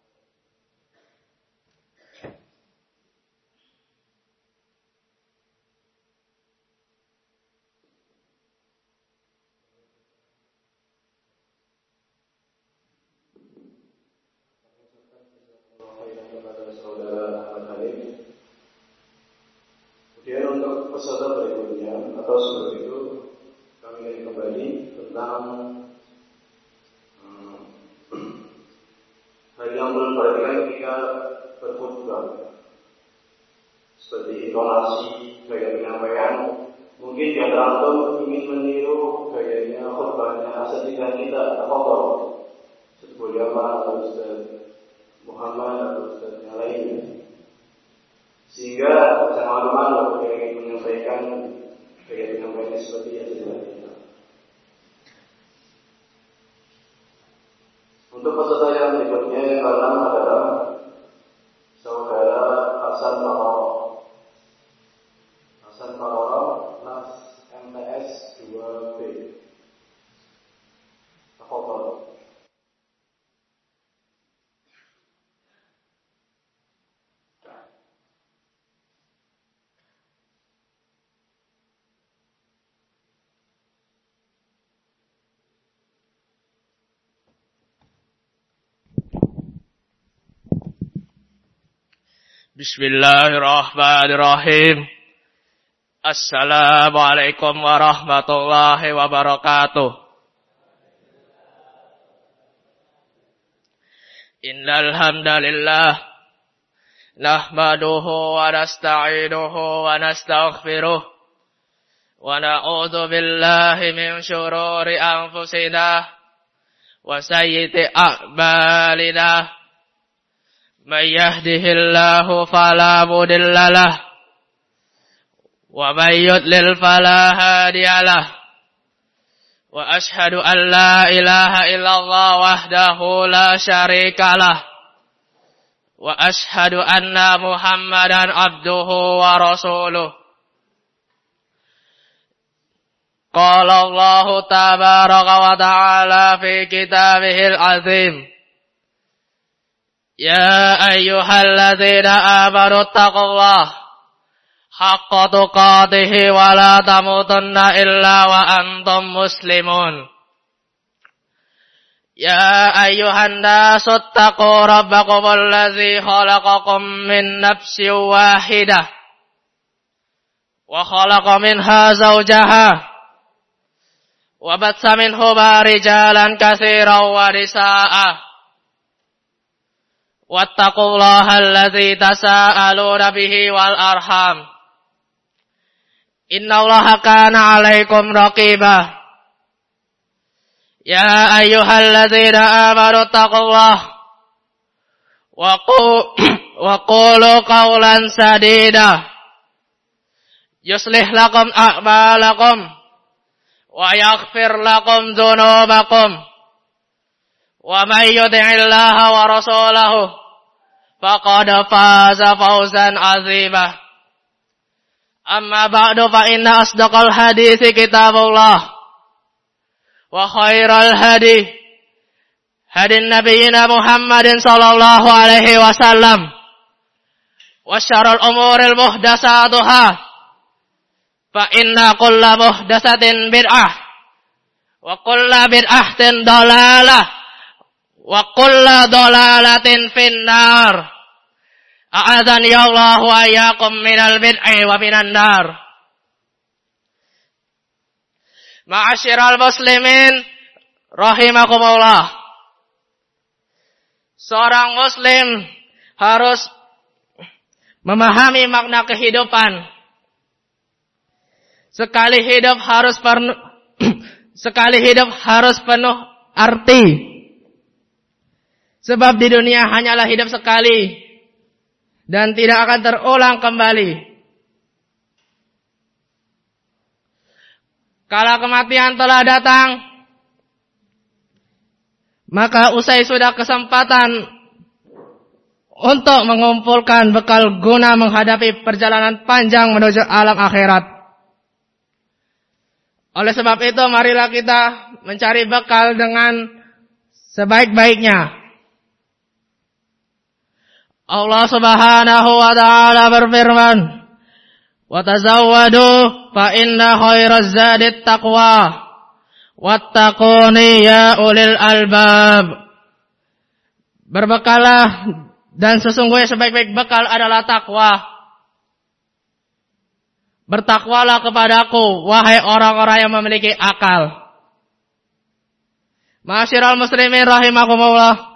Peserta berikutnya atau seperti itu kami ingin kembali tentang hmm, hal yang belum diperhatikan ketika berkhutbah, seperti intonasi, gaya penyampaian. Mungkin di antara antum ingin meniru gayanya khutbahnya asatidzah kita, Al-Fadl, Ustaz Bulyaman atau Ustaz Muhammad atau Ustaz yang lainnya. Sehingga jangan malu-malu ketika ingin menyampaikan gaya penyampaiannya seperti yang sudah kita. Untuk peserta yang berikutnya yang keenam adalah saudara Hasan Paroro. Hasan Paroro, Nas M T S dua B. Tafadhol. Bismillahirrahmanirrahim. Assalamualaikum warahmatullahi wabarakatuh. Innal hamdalillah nahmaduhu wa nasta'inuhu wa nastaghfiruh wa na'udzu billahi min syururi anfusina wa sayyiati a'malina. Man yahdihillahu fala mudilla lahu wa man yudlil fala hadiya lahu wa ashhadu an la ilaha illallah wahdahu la syarika lahu wa ashhadu anna Muhammadan abduhu wa rasuluh. Qala Allah tabaraka wa ta'ala fi kitabihil azim. Ya ayyuhalladzina amanu taqullaha haqqa tuqatih wa la tamutunna illa wa antum muslimun. Ya ayyuhan nasu taqu rabbakumul ladzi khalaqakum min nafsin wahidah wa khalaqa minha zawjaha wa batsa minhuma rijalan katsiran wa nisaa'a wattaqullaha alladzi tasaaluna bihi wal arham innallaha kana 'alaikum raqibah. Ya ayyuhalladzina amanu taqullaha wa qulu qawlan sadida yuslih lakum a'malakum wa yaghfir lakum dzunubakum wa may yuti'illaha wa rasulahu faqad faza fawzan 'azima. Amma ba'du fa inna asdaqal hadithi kitabullah wa khairal hadi hadi nabiyina Muhammadin sallallahu alaihi wasallam wa syarrul umuril muhdatsatuhah fa inna kulla muhdatsatin bid'ah wa kulla bid'atin dalalah wa kulla dalalatin finnar. A'adzani Allah wa iyyakum minal bid'i wa minan nar. Ma'asyiral muslimin rahimakumullah. Seorang muslim harus memahami makna kehidupan. Sekali hidup harus penuh sekali hidup harus penuh arti. Sebab di dunia hanyalah hidup sekali dan tidak akan terulang kembali. Kala kematian telah datang, maka usai sudah kesempatan untuk mengumpulkan bekal guna menghadapi perjalanan panjang menuju alam akhirat. Oleh sebab itu, marilah kita mencari bekal dengan sebaik-baiknya. Allah Subhanahu wa ta'ala berfirman, wa tazawwadu fa inna khairaz zadit taqwa wattaquni ya ulil albab. Berbekalah dan sesungguhnya sebaik-baik bekal adalah takwa. Bertakwalah kepadaku wahai orang-orang yang memiliki akal. Ma'asyiral muslimin rahimakumullah.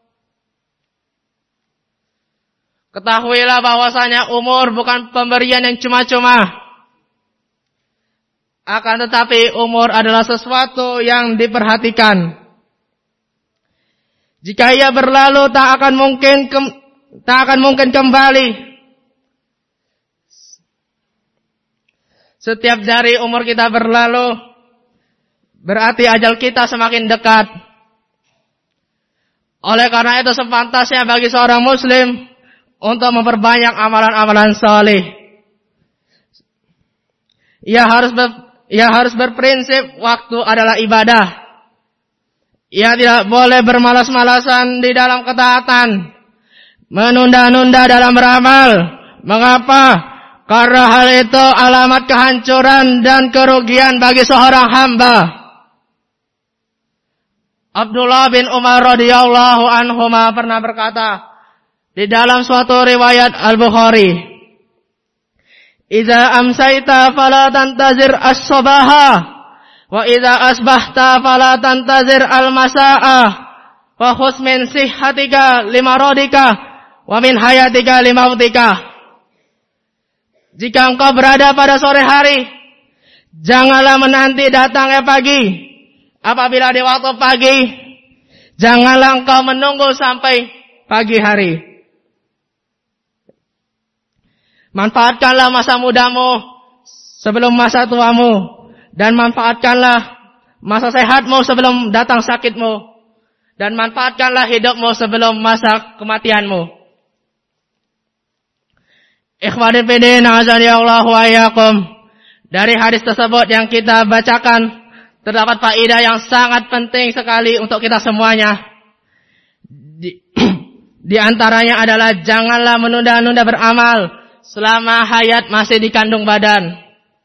Ketahuilah bahwasanya umur bukan pemberian yang cuma-cuma. Akan tetapi umur adalah sesuatu yang diperhatikan. Jika ia berlalu tak akan mungkin ke, tak akan mungkin kembali. Setiap jari umur kita berlalu, berarti ajal kita semakin dekat. Oleh karena itu sepantasnya bagi seorang muslim untuk memperbanyak amalan-amalan saleh. Ia harus ber, ia harus berprinsip waktu adalah ibadah. Ia tidak boleh bermalas-malasan di dalam ketaatan, menunda-nunda dalam beramal. Mengapa? Karena hal itu alamat kehancuran dan kerugian bagi seorang hamba. Abdullah bin Umar radhiyallahu anhuma pernah berkata di dalam suatu riwayat Al-Bukhari, "Idza amsayta fala tantazir as-sabaha, wa idza asbahta fala tantazir al-masa'a, wa khudh min sihhatika limaradika, wa min hayatika limautika." Jika engkau berada pada sore hari, janganlah menanti datangnya pagi. Apabila di waktu pagi, janganlah engkau menunggu sampai pagi hari. Manfaatkanlah masa mudamu sebelum masa tuamu, dan manfaatkanlah masa sehatmu sebelum datang sakitmu, dan manfaatkanlah hidupmu sebelum masa kematianmu. Ikhwani fillah, azani Allah wa iyyakum. Dari hadis tersebut yang kita bacakan, terdapat faedah yang sangat penting sekali untuk kita semuanya. Di, di antaranya adalah janganlah menunda-nunda beramal selama hayat masih di kandung badan.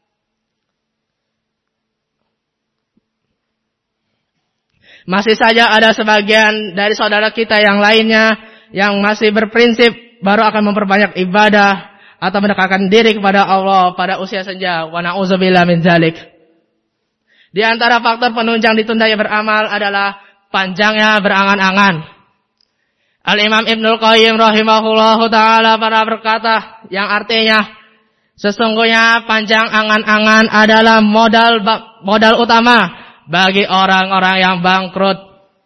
Masih saja ada sebagian dari saudara kita yang lainnya yang masih berprinsip baru akan memperbanyak ibadah atau mendekatkan diri kepada Allah pada usia senja. Wa na'udzubillah min dzalik. Di antara faktor penunjang ditundanya beramal adalah panjangnya berangan-angan. Al-Imam Ibnul Qayyim rahimahullahu ta'ala pernah berkata yang artinya sesungguhnya panjang angan-angan adalah modal modal utama bagi orang-orang yang bangkrut.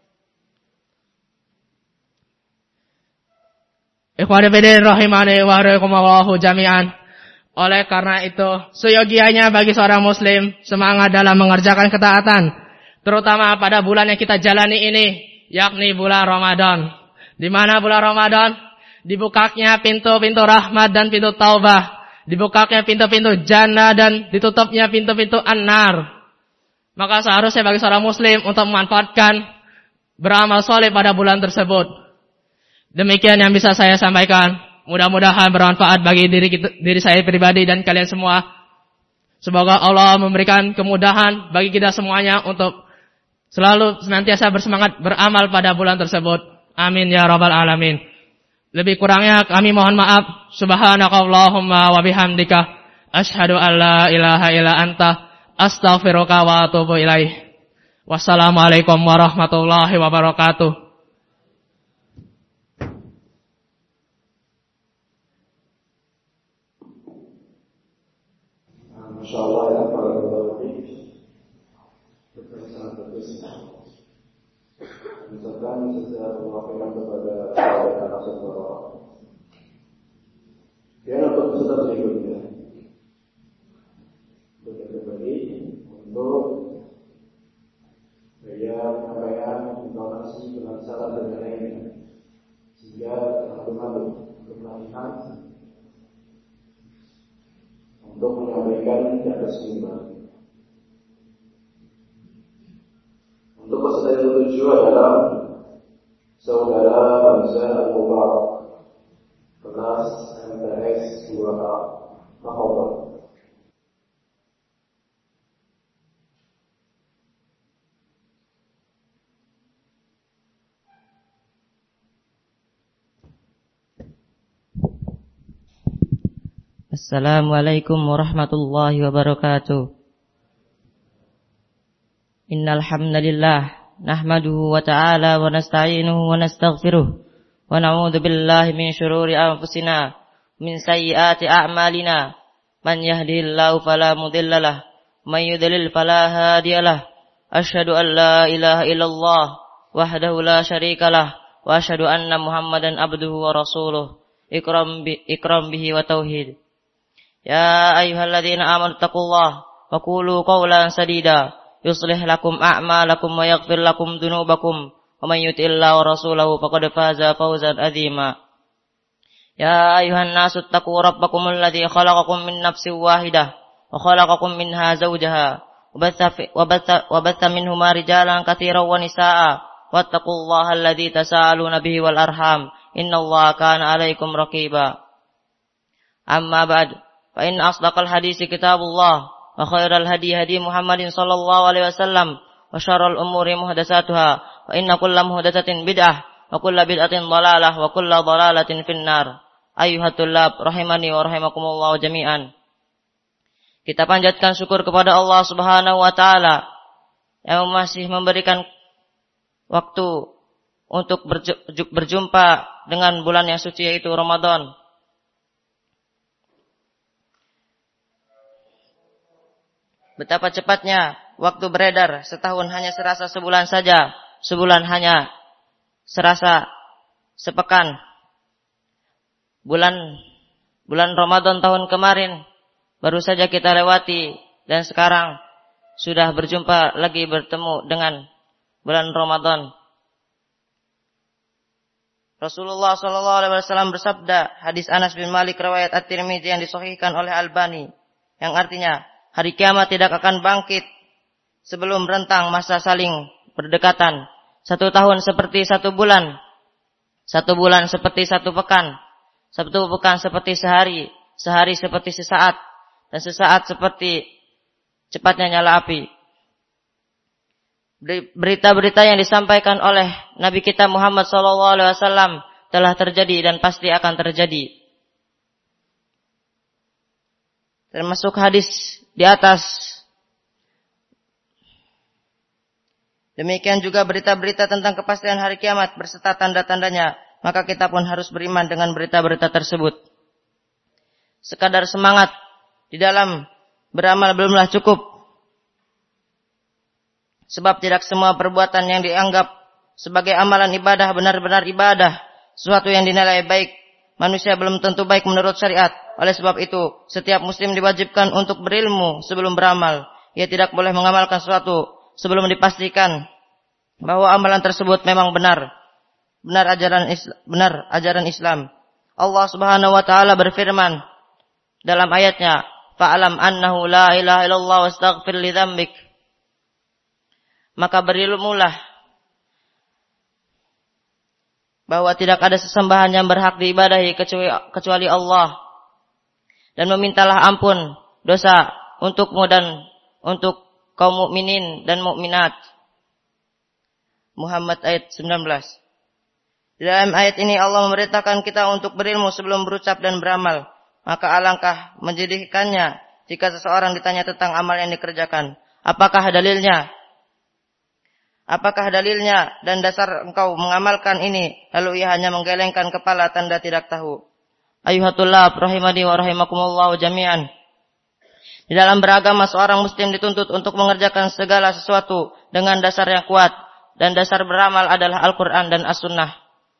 Ikhwani fillah rahimani wa rahimakumullah jami'an. Oleh karena itu, seyogianya bagi seorang muslim semangat dalam mengerjakan ketaatan, terutama pada bulan yang kita jalani ini, yakni bulan Ramadan. Di mana bulan Ramadan dibukanya pintu-pintu rahmat dan pintu taubah, dibukanya pintu-pintu jannah dan ditutupnya pintu-pintu an-nar. Maka seharusnya bagi seorang muslim untuk memanfaatkan beramal soleh pada bulan tersebut. Demikian yang bisa saya sampaikan. Mudah-mudahan bermanfaat bagi diri kita, diri saya pribadi dan kalian semua. Semoga Allah memberikan kemudahan bagi kita semuanya untuk selalu senantiasa bersemangat beramal pada bulan tersebut. Amin ya rabbal alamin. Lebih kurangnya kami mohon maaf. Subhanakallahumma wa bihamdika asyhadu an la ilaha illa anta astaghfiruka wa atubu ilaih. Wassalamualaikum warahmatullahi wabarakatuh. Insyaallah ya para ulama sangat bagus. Misalkan secara mewakilkan kepada saudara saudara. Dan untuk peserta berikutnya, untuk pribadi untuk gaya penyampaian informasi dengan saran dan lainnya, sehingga teman-teman untuk pelatihan untuk menyampaikan yang keseimbangan. Untuk peserta yang ketujuh adalah saudara Hamzah Al-Mubarak, kelas M T X dua A, Mahobah. Assalamualaikum warahmatullahi wabarakatuh. Innal hamdalillah nahmaduhu wa ta'ala wa nasta'inuhu wa nastaghfiruh wa na'udzu billahi min shururi anfusina min sayyiati a'malina. Man yahdihillahu fala mudhillalah wa man yudlil fala hadiyalah. Asyhadu an la ilaha illallah wahdahu la syarikalah wa asyhadu anna Muhammadan abduhu wa rasuluh. Ikram bi ikram bihi wa tauhid. Ya ayyuhalladzina amanu taqullaha wa qulu qawlan sadida yuslih lakum a'malakum wa yaghfir lakum dzunubakum wa may yuti'illaha wa rasulahu faqad faza fawzan 'azima. Ya ayyuhan nasu taqu rabbakumul ladzi khalaqakum min nafsin wahidah wa khalaqakum minha zawjaha wa batha wa batha wa batha minhuma rijalan katsiran wa nisaa'a wattaqullaha alladzi tasaaluna bihi wal arham innallaha kana 'alaikum raqiba. Amma ba'd. Fa in asdaqal hadisi kitabullah wa khairal hadi hadi Muhammadin sallallahu alaihi wasallam wa syarrul umuri muhdatsatuha wa inna kulla muhdatsatin bid'ah wa kulla bid'atin dhalalah wa kulla dhalalatin finnar. Ayyuhat tullab rahimani wa rahimakumullah jami'an. Kita panjatkan syukur kepada Allah Subhanahu wa taala yang masih memberikan waktu untuk berjumpa dengan bulan yang suci yaitu Ramadan. Betapa cepatnya waktu beredar, setahun hanya serasa sebulan saja, sebulan hanya serasa sepekan. Bulan bulan Ramadan tahun kemarin baru saja kita lewati dan sekarang sudah berjumpa lagi bertemu dengan bulan Ramadan. Rasulullah sallallahu alaihi wasallam bersabda, hadis Anas bin Malik riwayat At-Tirmidzi yang disahihkan oleh Albani, yang artinya hari kiamat tidak akan bangkit sebelum rentang masa saling berdekatan. Satu tahun seperti satu bulan, satu bulan seperti satu pekan, satu pekan seperti sehari, sehari seperti sesaat, dan sesaat seperti cepatnya nyala api. Berita-berita yang disampaikan oleh Nabi kita Muhammad shallallahu alaihi wasallam telah terjadi dan pasti akan terjadi. Termasuk hadis di atas. Demikian juga berita-berita tentang kepastian hari kiamat berserta tanda-tandanya. Maka kita pun harus beriman dengan berita-berita tersebut. Sekadar semangat di dalam beramal belumlah cukup. Sebab tidak semua perbuatan yang dianggap sebagai amalan ibadah benar-benar ibadah. Sesuatu yang dinilai baik, manusia belum tentu baik menurut syariat. Oleh sebab itu, setiap muslim diwajibkan untuk berilmu sebelum beramal. Ia tidak boleh mengamalkan sesuatu sebelum dipastikan bahwa amalan tersebut memang benar. Benar ajaran Islam, benar ajaran Islam. Allah Subhanahu wa taala berfirman dalam ayatnya, "Fa'alam annahu la ilaha illallah wastaghfir li dzambik." Maka berilmulah bahwa tidak ada sesembahan yang berhak diibadahi kecuali Allah, dan memintalah ampun dosa untukmu dan untuk kaum mukminin dan mukminat. Muhammad ayat sembilan belas. Di dalam ayat ini Allah memerintahkan kita untuk berilmu sebelum berucap dan beramal. Maka alangkah menjadikannya jika seseorang ditanya tentang amal yang dikerjakan. Apakah dalilnya? Apakah dalilnya dan dasar engkau mengamalkan ini? Lalu ia hanya menggelengkan kepala tanda tidak tahu. Ayuhatullah rahimani wa rahimakumullah jami'an. Di dalam beragama seorang muslim dituntut untuk mengerjakan segala sesuatu dengan dasar yang kuat. Dan dasar beramal adalah Al-Quran dan As-Sunnah.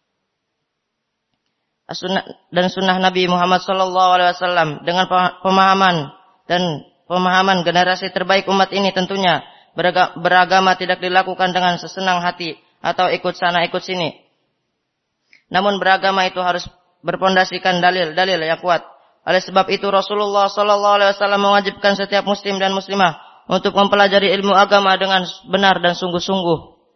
As-Sunnah dan Sunnah Nabi Muhammad sallallahu alaihi wasallam dengan pemahaman dan pemahaman generasi terbaik umat ini tentunya. Beragama tidak dilakukan dengan sesenang hati atau ikut sana ikut sini. Namun beragama itu harus berpondasikan dalil-dalil yang kuat. Oleh sebab itu Rasulullah sallallahu alaihi wasallam mewajibkan setiap muslim dan muslimah untuk mempelajari ilmu agama dengan benar dan sungguh-sungguh.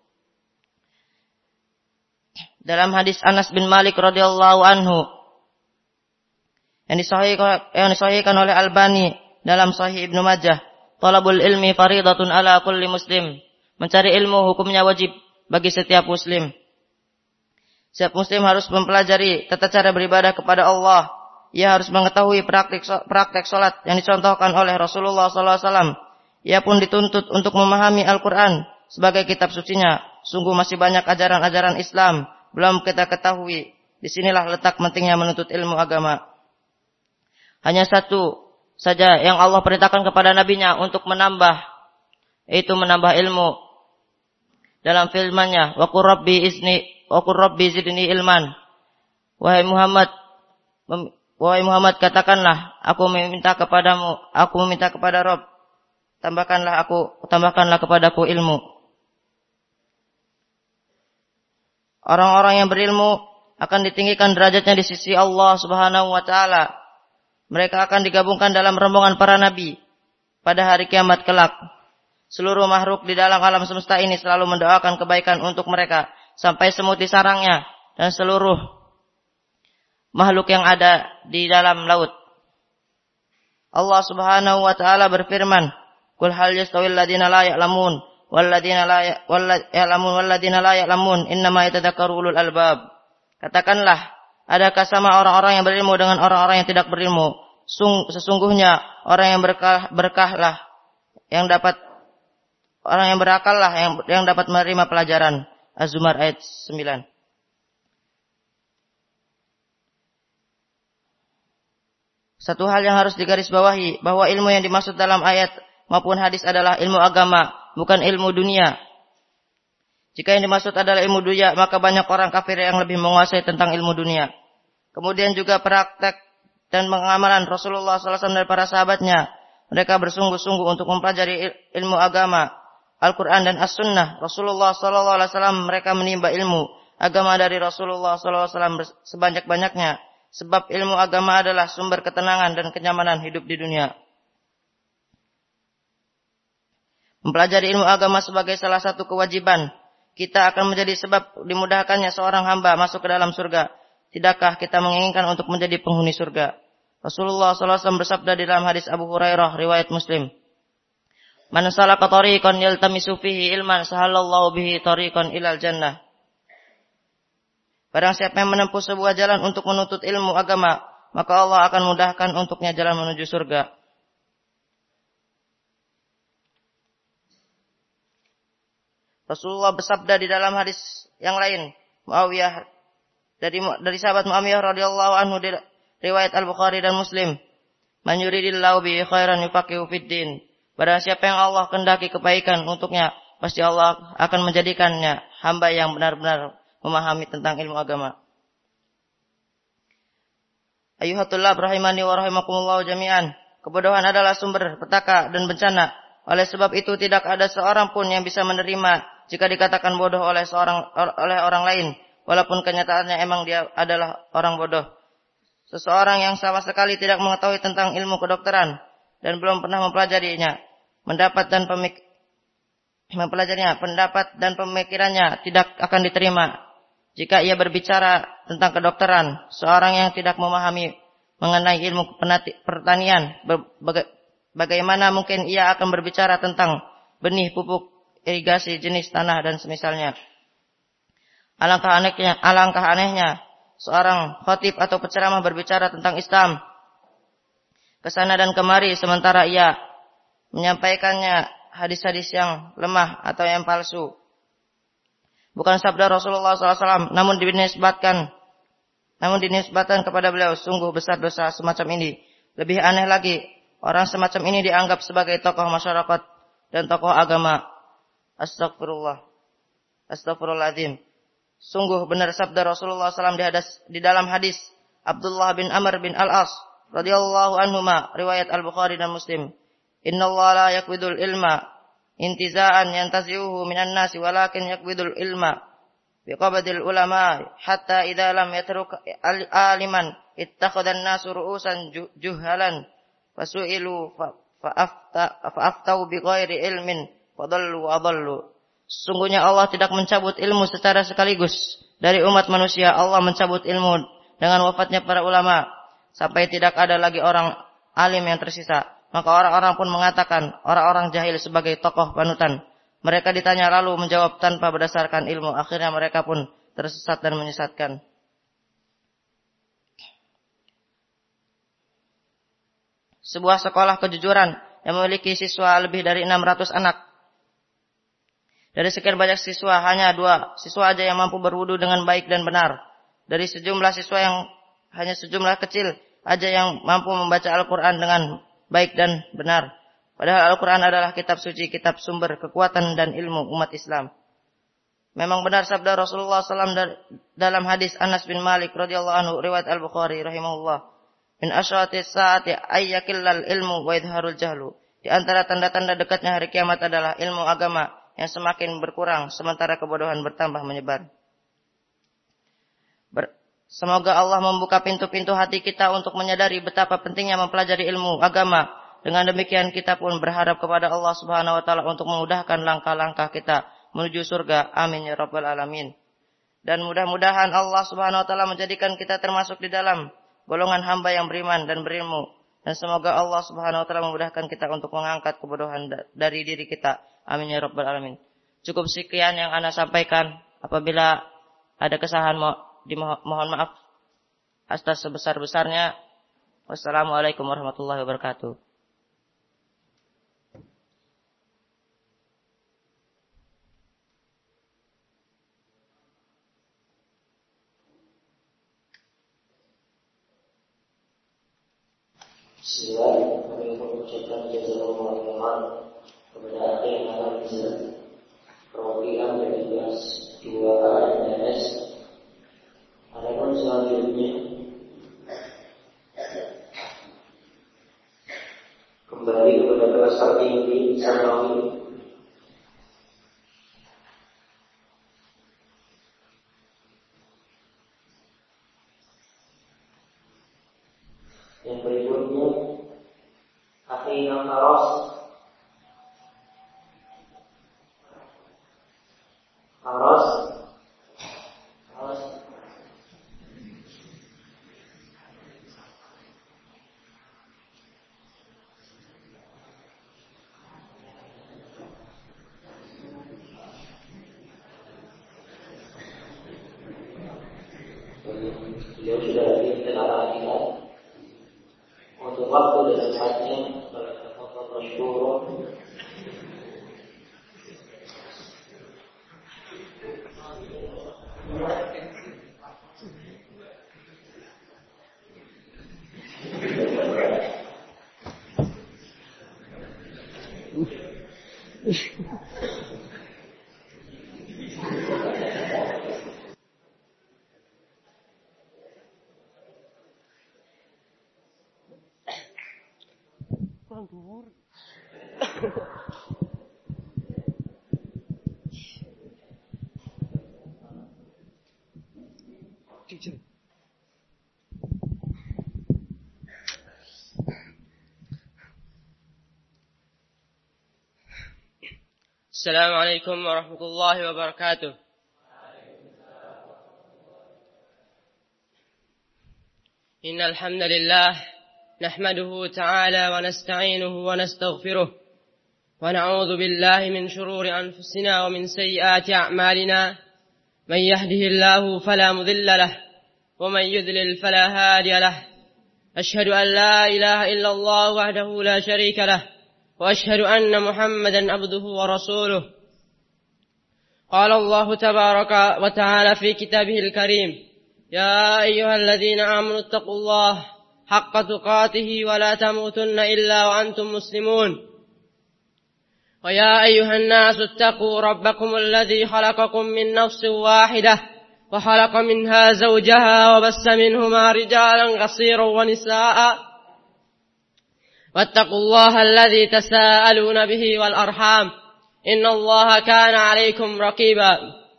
Dalam hadis Anas bin Malik radhiyallahu anhu yang disahihkan, yang disahihkan oleh Albani dalam Sahih Ibnu Majah, talabul ilmi faridatun ala kulli muslim. Mencari ilmu hukumnya wajib bagi setiap muslim. Setiap muslim harus mempelajari tata cara beribadah kepada Allah. Ia harus mengetahui praktik praktek salat yang dicontohkan oleh Rasulullah sallallahu alaihi wasallam. Ia pun dituntut untuk memahami Al-Quran sebagai kitab sucinya. Sungguh masih banyak ajaran-ajaran Islam belum kita ketahui. Disinilah letak pentingnya menuntut ilmu agama. Hanya satu saja yang Allah perintahkan kepada nabinya untuk menambah, yaitu menambah ilmu. Dalam firman-Nya, "Wa qur rabbi izni wa qur rabbi zidni ilman." Wahai Muhammad, wahai Muhammad katakanlah, aku meminta kepadamu, aku meminta kepada Rabb, tambahkanlah aku, tambahkanlah kepadaku ilmu. Orang-orang yang berilmu akan ditinggikan derajatnya di sisi Allah Subhanahu wa taala. Mereka akan digabungkan dalam rombongan para nabi pada hari kiamat kelak. Seluruh makhluk di dalam alam semesta ini selalu mendoakan kebaikan untuk mereka sampai semut di sarangnya dan seluruh makhluk yang ada di dalam laut. Allah Subhanahu wa taala berfirman, "Qul hal yastawil ladzina la ya'lamun wal ladzina la ya'lamun wal ladzina la ya'lamun innama yatadzakkaru ulul albab." Katakanlah, adakah sama orang-orang yang berilmu dengan orang-orang yang tidak berilmu? Sung, sesungguhnya orang yang berkah, berkahlah yang dapat orang yang berakallah yang, yang dapat menerima pelajaran. Az-Zumar ayat sembilan. Satu hal yang harus digarisbawahi bahwa ilmu yang dimaksud dalam ayat maupun hadis adalah ilmu agama, bukan ilmu dunia. Jika yang dimaksud adalah ilmu dunia, maka banyak orang kafir yang lebih menguasai tentang ilmu dunia. Kemudian juga praktek dan pengamalan Rasulullah sallallahu alaihi wasallam dan para sahabatnya. Mereka bersungguh-sungguh untuk mempelajari ilmu agama, Al-Quran dan As-Sunnah. Rasulullah sallallahu alaihi wasallam mereka menimba ilmu agama dari Rasulullah sallallahu alaihi wasallam sebanyak-banyaknya. Sebab ilmu agama adalah sumber ketenangan dan kenyamanan hidup di dunia. mempelajari ilmu agama sebagai salah satu kewajiban kita akan menjadi sebab dimudahkannya seorang hamba masuk ke dalam surga. Tidakkah kita menginginkan untuk menjadi penghuni surga? Rasulullah sallallahu alaihi wasallam bersabda di dalam hadis Abu Hurairah riwayat Muslim, "Man salaka tariqan yaltamisu fihi ilman sahalallahu bihi tariqan ilal jannah." Barang siapa yang menempuh sebuah jalan untuk menuntut ilmu agama, maka Allah akan mudahkan untuknya jalan menuju surga. Rasulullah bersabda di dalam hadis yang lain, Muawiyah dari dari sahabat Muawiyah radhiyallahu anhu riwayat Al-Bukhari dan Muslim, "Man yuridillahu bihi khairan yufaqihu fid din." Barang siapa yang Allah kehendaki kebaikan untuknya, pasti Allah akan menjadikannya hamba yang benar-benar memahami tentang ilmu agama. Ayyuhatullah rahimani wa rahimakumullah jami'an. Kebodohan adalah sumber petaka dan bencana. Oleh sebab itu tidak ada seorang pun yang bisa menerima jika dikatakan bodoh oleh seorang oleh orang lain, walaupun kenyataannya emang dia adalah orang bodoh. Seseorang yang sama sekali tidak mengetahui tentang ilmu kedokteran dan belum pernah mempelajarinya, mendapat dan pemik mempelajarinya, pendapat dan pemikirannya tidak akan diterima. Jika ia berbicara tentang kedokteran, seorang yang tidak memahami mengenai ilmu pertanian, baga bagaimana mungkin ia akan berbicara tentang benih, pupuk, irigasi, jenis tanah dan semisalnya. Alangkah anehnya, alangkah anehnya seorang khatib atau penceramah berbicara tentang Islam kesana dan kemari sementara ia menyampaikannya hadis-hadis yang lemah atau yang palsu. Bukan sabda Rasulullah sallallahu alaihi wasallam, namun dinisbatkan, namun dinisbatkan kepada beliau. Sungguh besar dosa semacam ini. Lebih aneh lagi, orang semacam ini dianggap sebagai tokoh masyarakat dan tokoh agama. Astagfirullah. Astagfirullahaladzim. Sungguh benar sabda Rasulullah sallallahu alaihi wasallam di, hadas, di dalam hadis Abdullah bin Amr bin Al-As radhiyallahu anhuma riwayat Al-Bukhari dan Muslim. Innallaha la yaqbidul ilma intiza'an yantazi'uhu minan nasi walakin yaqbidul ilma biqabdil ulama hatta idza lam yatruk aliman ittakhadhan nasu ru'usan juhalan fasu'ilu fa'aftau bighairi ilmin fadallu wa adallu. Sesungguhnya Allah tidak mencabut ilmu secara sekaligus dari umat manusia. Allah mencabut ilmu dengan wafatnya para ulama sampai tidak ada lagi orang alim yang tersisa. Maka orang-orang pun mengatakan orang-orang jahil sebagai tokoh panutan. Mereka ditanya lalu menjawab tanpa berdasarkan ilmu. Akhirnya mereka pun tersesat dan menyesatkan. Sebuah sekolah kejujuran yang memiliki siswa lebih dari enam ratus anak. Dari sekian banyak siswa, hanya dua siswa aja yang mampu berwudu dengan baik dan benar. Dari sejumlah siswa yang hanya sejumlah kecil aja yang mampu membaca Al-Quran dengan baik dan benar. Padahal Al-Quran adalah kitab suci, kitab sumber kekuatan dan ilmu umat Islam. Memang benar sabda Rasulullah sallallahu alaihi wasallam dalam hadis Anas bin Malik radhiyallahu anhu riwayat Al-Bukhari rahimahullah. Min asyratis saati ayyakillal ilmu wa idharul jahlu. Di antara tanda-tanda dekatnya hari kiamat adalah ilmu agama yang semakin berkurang sementara kebodohan bertambah menyebar. Ber Semoga Allah membuka pintu-pintu hati kita untuk menyadari betapa pentingnya mempelajari ilmu agama. Dengan demikian kita pun berharap kepada Allah Subhanahu wa taala untuk memudahkan langkah-langkah kita menuju surga. Amin ya rabbal alamin. Dan mudah-mudahan Allah Subhanahu wa taala menjadikan kita termasuk di dalam golongan hamba yang beriman dan berilmu. Dan semoga Allah Subhanahu wa taala memudahkan kita untuk mengangkat kebodohan dari diri kita. Amin ya rabbal alamin. Cukup sekian yang ana sampaikan. Apabila ada kesalahan mo dimohon maaf atas sebesar-besarnya. Wassalamualaikum warahmatullahi wabarakatuh. Bismillah, kami mengucapkan jazakallahu khairan kepada akhir yang akan bisa perwakilan dari kelas dua A N S. Adapun selanjutnya kembali kepada kelas tertinggi Sanawi. Yang berikutnya Akhina Faros beliau sudah hadir di tengah kita. Untuk waktu dan tempatnya masyhur. السلام عليكم ورحمة الله وبركاته. إن الحمد لله نحمده تعالى ونستعينه ونستغفره ونعوذ بالله من شرور أنفسنا ومن سيئات أعمالنا. من يهده الله فلا مضل له ومن يضلل فلا هادي له. أشهد أن لا إله إلا الله وحده لا شريك له وأشهد أن محمدا عبده ورسوله. قال الله تبارك وتعالى في كتابه الكريم: يا أيها الذين آمنوا اتقوا الله حق تقاته ولا تموتن إلا وأنتم مسلمون. ويا أيها الناس اتقوا ربكم الذي خلقكم من نفس واحدة وخلق منها زوجها وبث منهما رجالا كثيرا ونساء واتقوا الله الذي تساءلون به والأرحام إن الله كان عليكم رقيبا.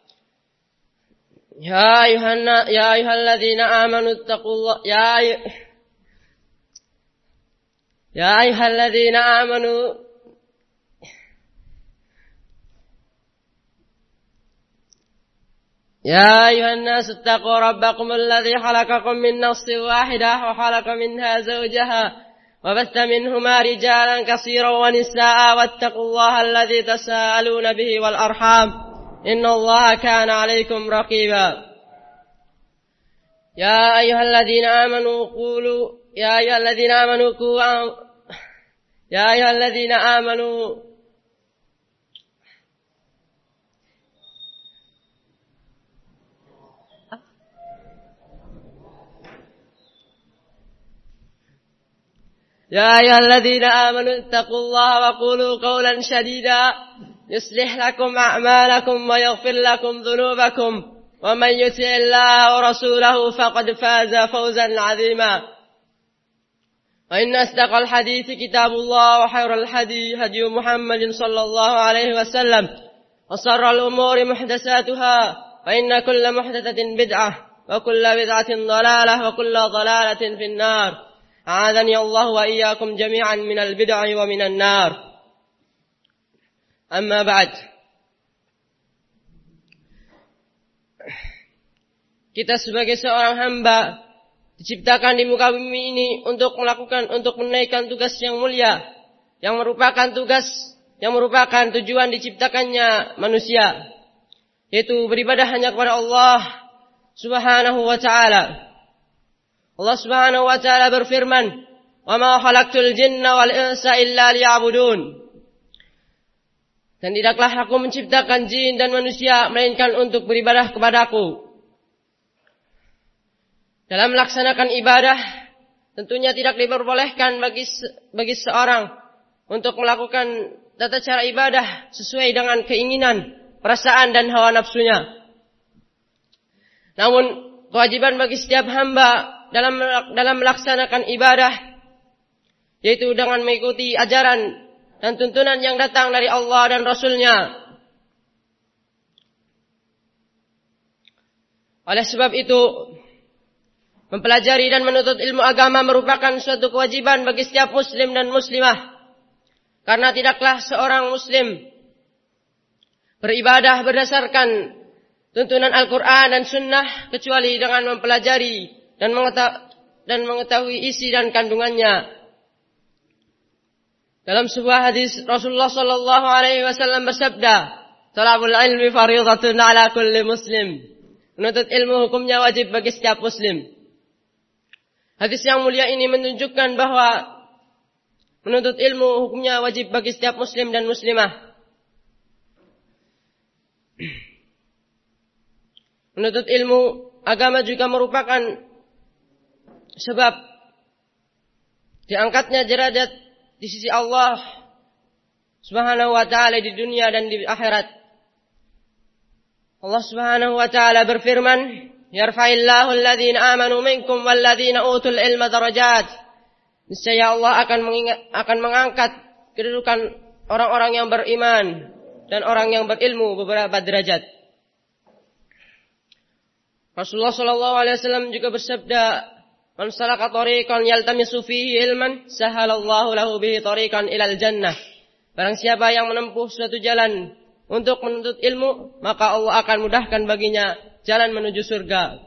يا أيها يا أيها الذين آمنوا اتقوا الله يا يا أيها الذين آمنوا يا أيها الناس اتقوا ربكم الذي خلقكم من نفس واحدة وخلق منها زوجها وبث منهما رجالا كثيرا ونساء واتقوا الله الذي تساءلون به والأرحام إن الله كان عليكم رقيبا. يا أيها الذين آمنوا قولوا يا أيها الذين آمنوا قوا يا أيها الذين آمنوا يا أيها الذين آمنوا اتقوا الله وقولوا قولا سديدا يصلح لكم أعمالكم ويغفر لكم ذنوبكم ومن يطع الله ورسوله فقد فاز فوزا عظيما. وإن أصدق الحديث كتاب الله وخير الهدي هدي محمد صلى الله عليه وسلم وشر الأمور محدثاتها فإن كل محدثة بدعة وكل بدعة ضلالة وكل ضلالة في النار. أعاذني الله وإياكم جميعا من البدع ومن النار. أما بعد. Kita sebagai seorang hamba diciptakan di muka bumi ini untuk melakukan untuk menaikkan tugas yang mulia, yang merupakan tugas yang merupakan tujuan diciptakannya manusia, yaitu beribadah hanya kepada Allah Subhanahu wa taala. Allah Subhanahu wa taala berfirman, "Wa ma khalaqtul jinna wal insa illa liya'budun." Dan tidaklah aku menciptakan jin dan manusia melainkan untuk beribadah kepadaku. Dalam melaksanakan ibadah, tentunya tidak diperbolehkan bagi bagi seorang untuk melakukan tata cara ibadah sesuai dengan keinginan, perasaan dan hawa nafsunya. Namun kewajiban bagi setiap hamba dalam dalam melaksanakan ibadah, yaitu dengan mengikuti ajaran dan tuntunan yang datang dari Allah dan Rasul-Nya. Oleh sebab itu, mempelajari dan menuntut ilmu agama merupakan suatu kewajiban bagi setiap muslim dan muslimah. Karena tidaklah seorang muslim beribadah berdasarkan tuntunan Al-Quran dan Sunnah kecuali dengan mempelajari dan mengetahui isi dan kandungannya. Dalam sebuah hadis Rasulullah sallallahu alaihi wasallam bersabda, "Talabul ilmi fardhatun 'ala kulli muslim." Menuntut ilmu hukumnya wajib bagi setiap muslim. Hadis yang mulia ini menunjukkan bahwa menuntut ilmu hukumnya wajib bagi setiap muslim dan muslimah. Menuntut ilmu agama juga merupakan sebab diangkatnya derajat di sisi Allah Subhanahu wa ta'ala di dunia dan di akhirat. Allah Subhanahu wa ta'ala berfirman, "Yarfa'illahu alladhina amanu minkum walladhina utul ilma darajat." Niscaya Allah akan mengingat, akan mengangkat kedudukan orang-orang yang beriman dan orang yang berilmu beberapa derajat. Rasulullah sallallahu alaihi wasallam juga bersabda, "Man salaka tariqan yaltamisu fihi ilman, sahalallahu lahu bihi tariqan ilal jannah." Barang siapa yang menempuh suatu jalan untuk menuntut ilmu, maka Allah akan mudahkan baginya jalan menuju surga.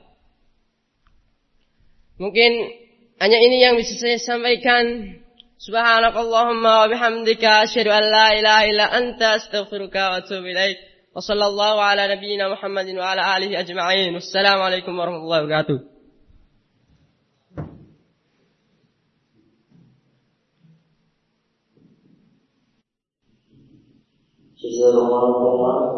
Mungkin hanya ini yang bisa saya sampaikan. Subhanakallahumma wa bihamdika asyhadu an la ilaha illa anta astaghfiruka wa atubu ilaik. Wa sallallahu ala nabiyyina Muhammadin wa ala alihi ajma'in. Wassalamualaikum warahmatullahi wabarakatuh. Jazakumullah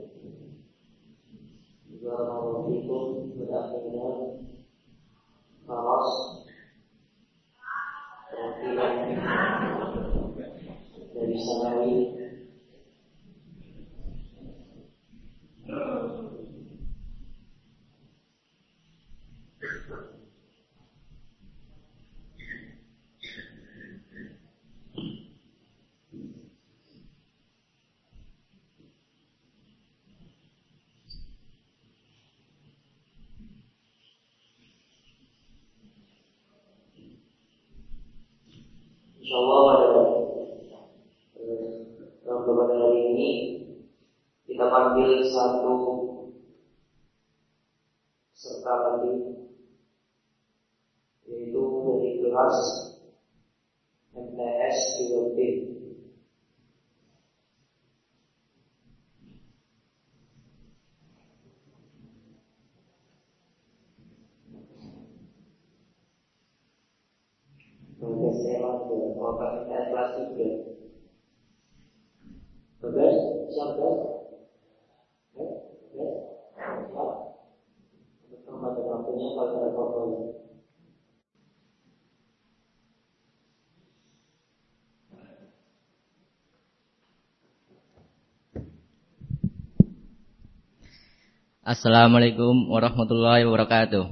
Barakallahu fikum. Berakhirnya Faras perwakilan dari Sanawi InsyaAllah pada dalam beberapa hari ini kita panggil satu serta lagi, yaitu dari kelas M T S dua B. Bagas lewat ke orang M T S kelas tiga. Bagas, siap guys? Eh, eh, siap. Tempat dan waktunya kalau ada foto. Assalamualaikum warahmatullahi wabarakatuh.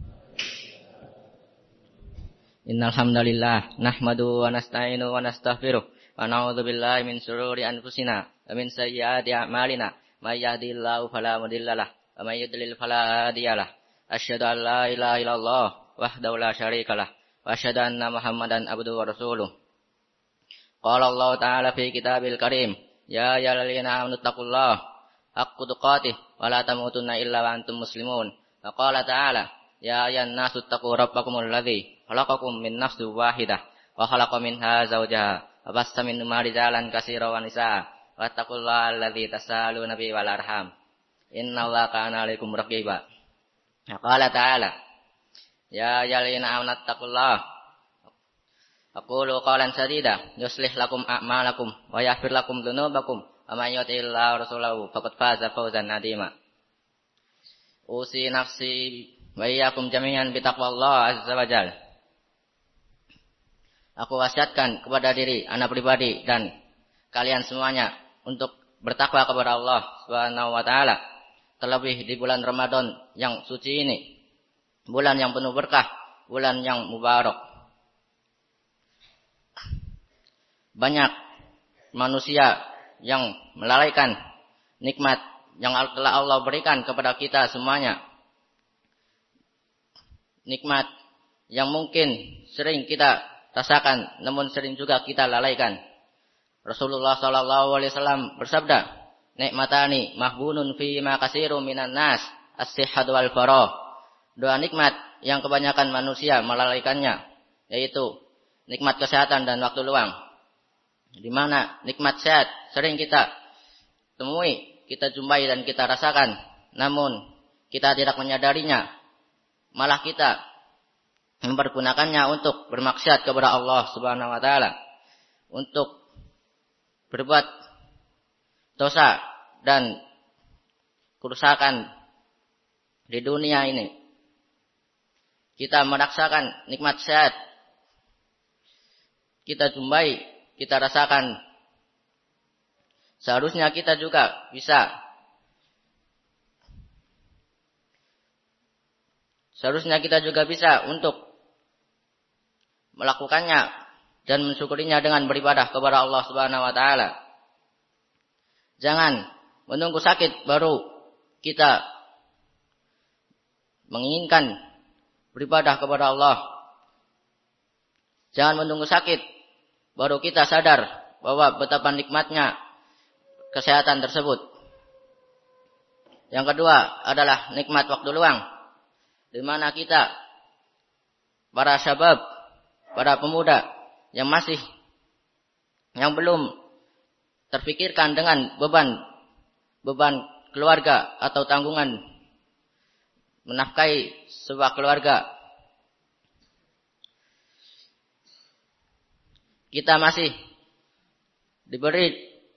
Innal hamdalillah nahmaduhu wa nasta'inu wa nastaghfiruh wa na'udzu billahi min shururi anfusina wa min sayyiati a'malina may yahdihillahu fala mudhillalah wa may yudlil fala hadiyalah. Asyhadu an la ilaha illallah wahdahu la syarikalah wa asyhadu anna Muhammadan abduhu wa rasuluh. Qala Allah ta'ala fi kitabil karim, ya ayyuhallazina amanu taqullaha haqqa tuqatih wa la tamutunna illa wa antum muslimun. Wa qala ta'ala, ya ayyuhan nasu taqu rabbakumul ladzi khalaqakum min nafsin wahidah wa khalaqa minha zawjaha wa bassa minhuma rijalan katsiran wa nisaa wattaqullaha alladzi tasaaluna bihi wal arham innallaha kana 'alaikum raqiba. Qala ta'ala, ya ayyuhallazina amanu taqullaha aqulu qawlan sadida yuslih lakum a'malakum wa yaghfir lakum dzunubakum wa may yuti'illaha wa rasulahu faqad faza fawzan 'azima. Usi nafsi wa iyyakum jami'an bi taqwallahi azza wa jalla. Aku wasiatkan kepada diri anak pribadi dan kalian semuanya untuk bertakwa kepada Allah Subhanahu wa taala, terlebih di bulan Ramadan yang suci ini, bulan yang penuh berkah, bulan yang mubarak. Banyak manusia yang melalaikan nikmat yang telah Allah berikan kepada kita semuanya. Nikmat yang mungkin sering kita rasakan, namun sering juga kita lalaikan. Rasulullah sallallahu alaihi wasallam bersabda, "Nikmatani mahbunun fi ma katsirun minan nas, as-sihhatu wal farah." Dua nikmat yang kebanyakan manusia melalaikannya, yaitu nikmat kesehatan dan waktu luang. Di mana nikmat sehat sering kita temui, kita jumpai dan kita rasakan, namun kita tidak menyadarinya, malah kita mempergunakannya untuk bermaksiat kepada Allah Subhanahu wa taala, untuk berbuat dosa dan kerusakan di dunia ini. Kita merasakan nikmat sehat, kita jumpai, kita rasakan. Seharusnya kita juga bisa Seharusnya kita juga bisa untuk melakukannya dan mensyukurinya dengan beribadah kepada Allah Subhanahu wa taala. Jangan menunggu sakit baru kita menginginkan beribadah kepada Allah. Jangan menunggu sakit baru kita sadar bahwa betapa nikmatnya kesehatan tersebut. Yang kedua adalah nikmat waktu luang, di mana kita, para syabab, para pemuda yang masih, yang belum terfikirkan dengan beban, beban keluarga atau tanggungan menafkahi sebuah keluarga. Kita masih diberi,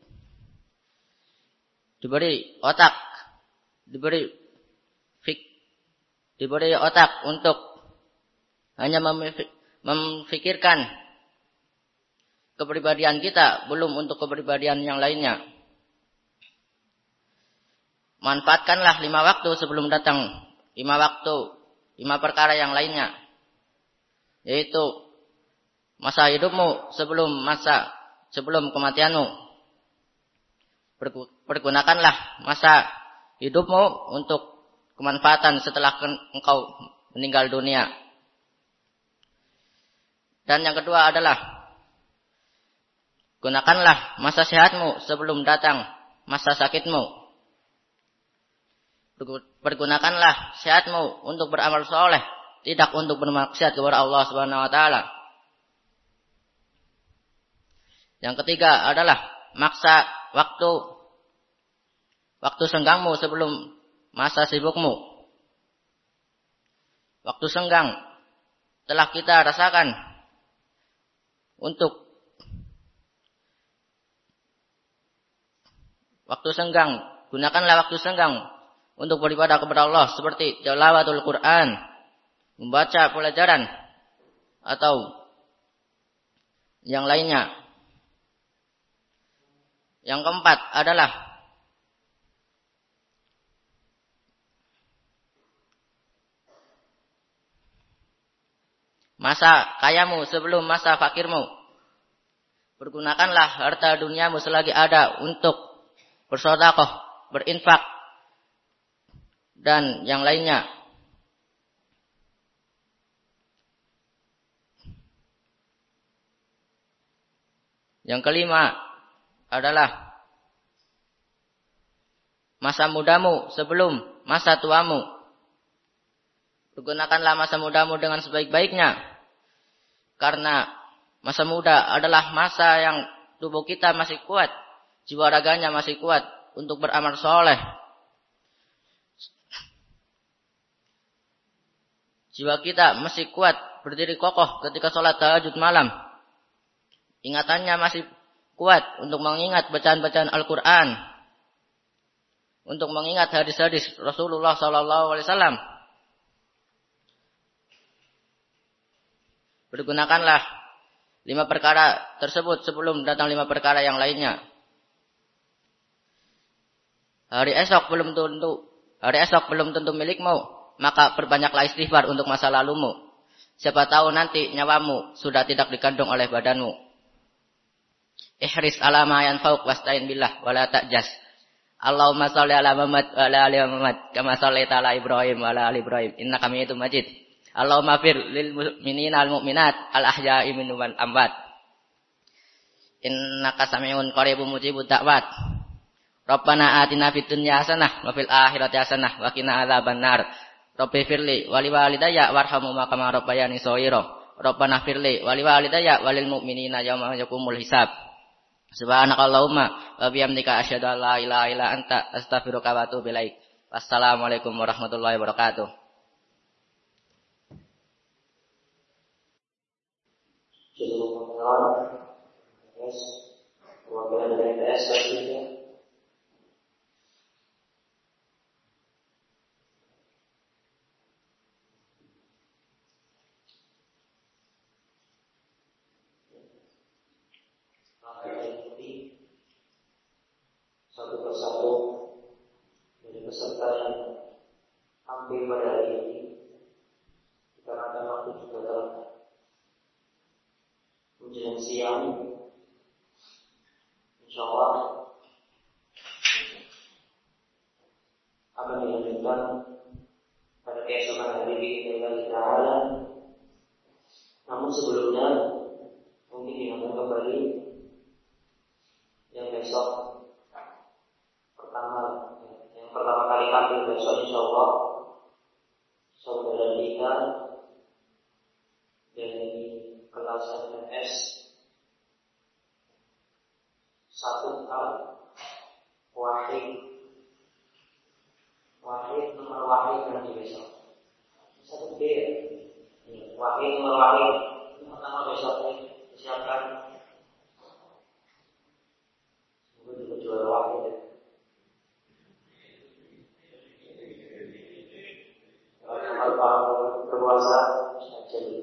diberi otak, diberi fik, diberi otak untuk hanya memfikirkan kepribadian kita, belum untuk kepribadian yang lainnya. Manfaatkanlah lima waktu sebelum datang lima waktu, lima perkara yang lainnya, yaitu masa hidupmu sebelum masa sebelum kematianmu. Pergunakanlah masa hidupmu untuk kemanfaatan setelah engkau meninggal dunia. Dan yang kedua adalah gunakanlah masa sehatmu sebelum datang masa sakitmu. Pergunakanlah sehatmu untuk beramal soleh, tidak untuk bermaksiat kepada Allah Subhanahu wa taala. Yang ketiga adalah maksa waktu waktu senggangmu sebelum masa sibukmu. Waktu senggang telah kita rasakan untuk waktu senggang, gunakanlah waktu senggang untuk beribadah kepada Allah seperti tilawatul Quran, membaca pelajaran atau yang lainnya. Yang keempat adalah masa kayamu sebelum masa fakirmu. Pergunakanlah harta duniamu selagi ada untuk bersedekah, berinfak, dan yang lainnya. Yang kelima adalah masa mudamu sebelum masa tuamu. Pergunakanlah masa mudamu dengan sebaik-baiknya, karena masa muda adalah masa yang tubuh kita masih kuat, jiwa raganya masih kuat untuk beramal soleh. Jiwa kita masih kuat berdiri kokoh ketika sholat tahajud malam. Ingatannya masih kuat untuk mengingat bacaan-bacaan Al-Quran, untuk mengingat hadis-hadis Rasulullah Sallallahu Alaihi Wasallam. Pergunakanlah lima perkara tersebut sebelum datang lima perkara yang lainnya. Hari esok belum tentu, hari esok belum tentu milikmu, maka perbanyaklah istighfar untuk masa lalumu. Siapa tahu nanti nyawamu sudah tidak dikandung oleh badanmu. Ihris ala ma yanfa'uk wasta'in billah wala ta'jas. Allahumma shalli ala Muhammad wa ala ali Muhammad kama shallaita ala Ibrahim wa ala ali Ibrahim innaka Hamidum Majid. Allahumma fir lil mu'minina al mu'minat al ahya'i minhum wal amwat. Innaka sami'un qaribun mujibud da'wat. Rabbana atina fid dunya hasanah wa fil akhirati hasanah wa qina adzabannar. Rabbi firli wa liwalidayya warhamhuma kama rabbayani shaghira. Rabbana firli wa liwalidayya walil mu'minina yauma yaqumul hisab. Subhanakallahumma wa bihamdika asyhadu an la ilaha illa anta astaghfiruka wa atubu ilaik. Wassalamualaikum warahmatullahi wabarakatuh. Yes, perwakilan dari P S selanjutnya. Satu persatu dari peserta yang hampir pada hari ini, dikarenakan waktu juga telah menjelang siang. InsyaAllah akan dilanjutkan pada keesokan hari ini dengan Ta'ala. Namun sebelumnya mungkin diingatkan kembali yang besok pertama, yang pertama kali tampil besok InsyaAllah saudara kita dari kelas M S satu A Wahid Wahid nomor Wahid nanti besok satu B Wahid nomor Wahid pertama besok disiapkan. Semoga juga juara Wahid ya. Kalau berpuasa jadi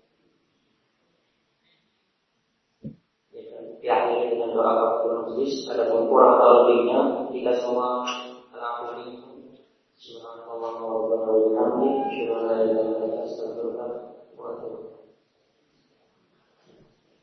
diakhiri dengan doa kafaratul majlis. Adapun kurang atau lebihnya kita semua mengampuni. Subhanallah wa bihamdihi, asyhadu an la ilaha illa anta, astaghfiruka wa atubu ilaik.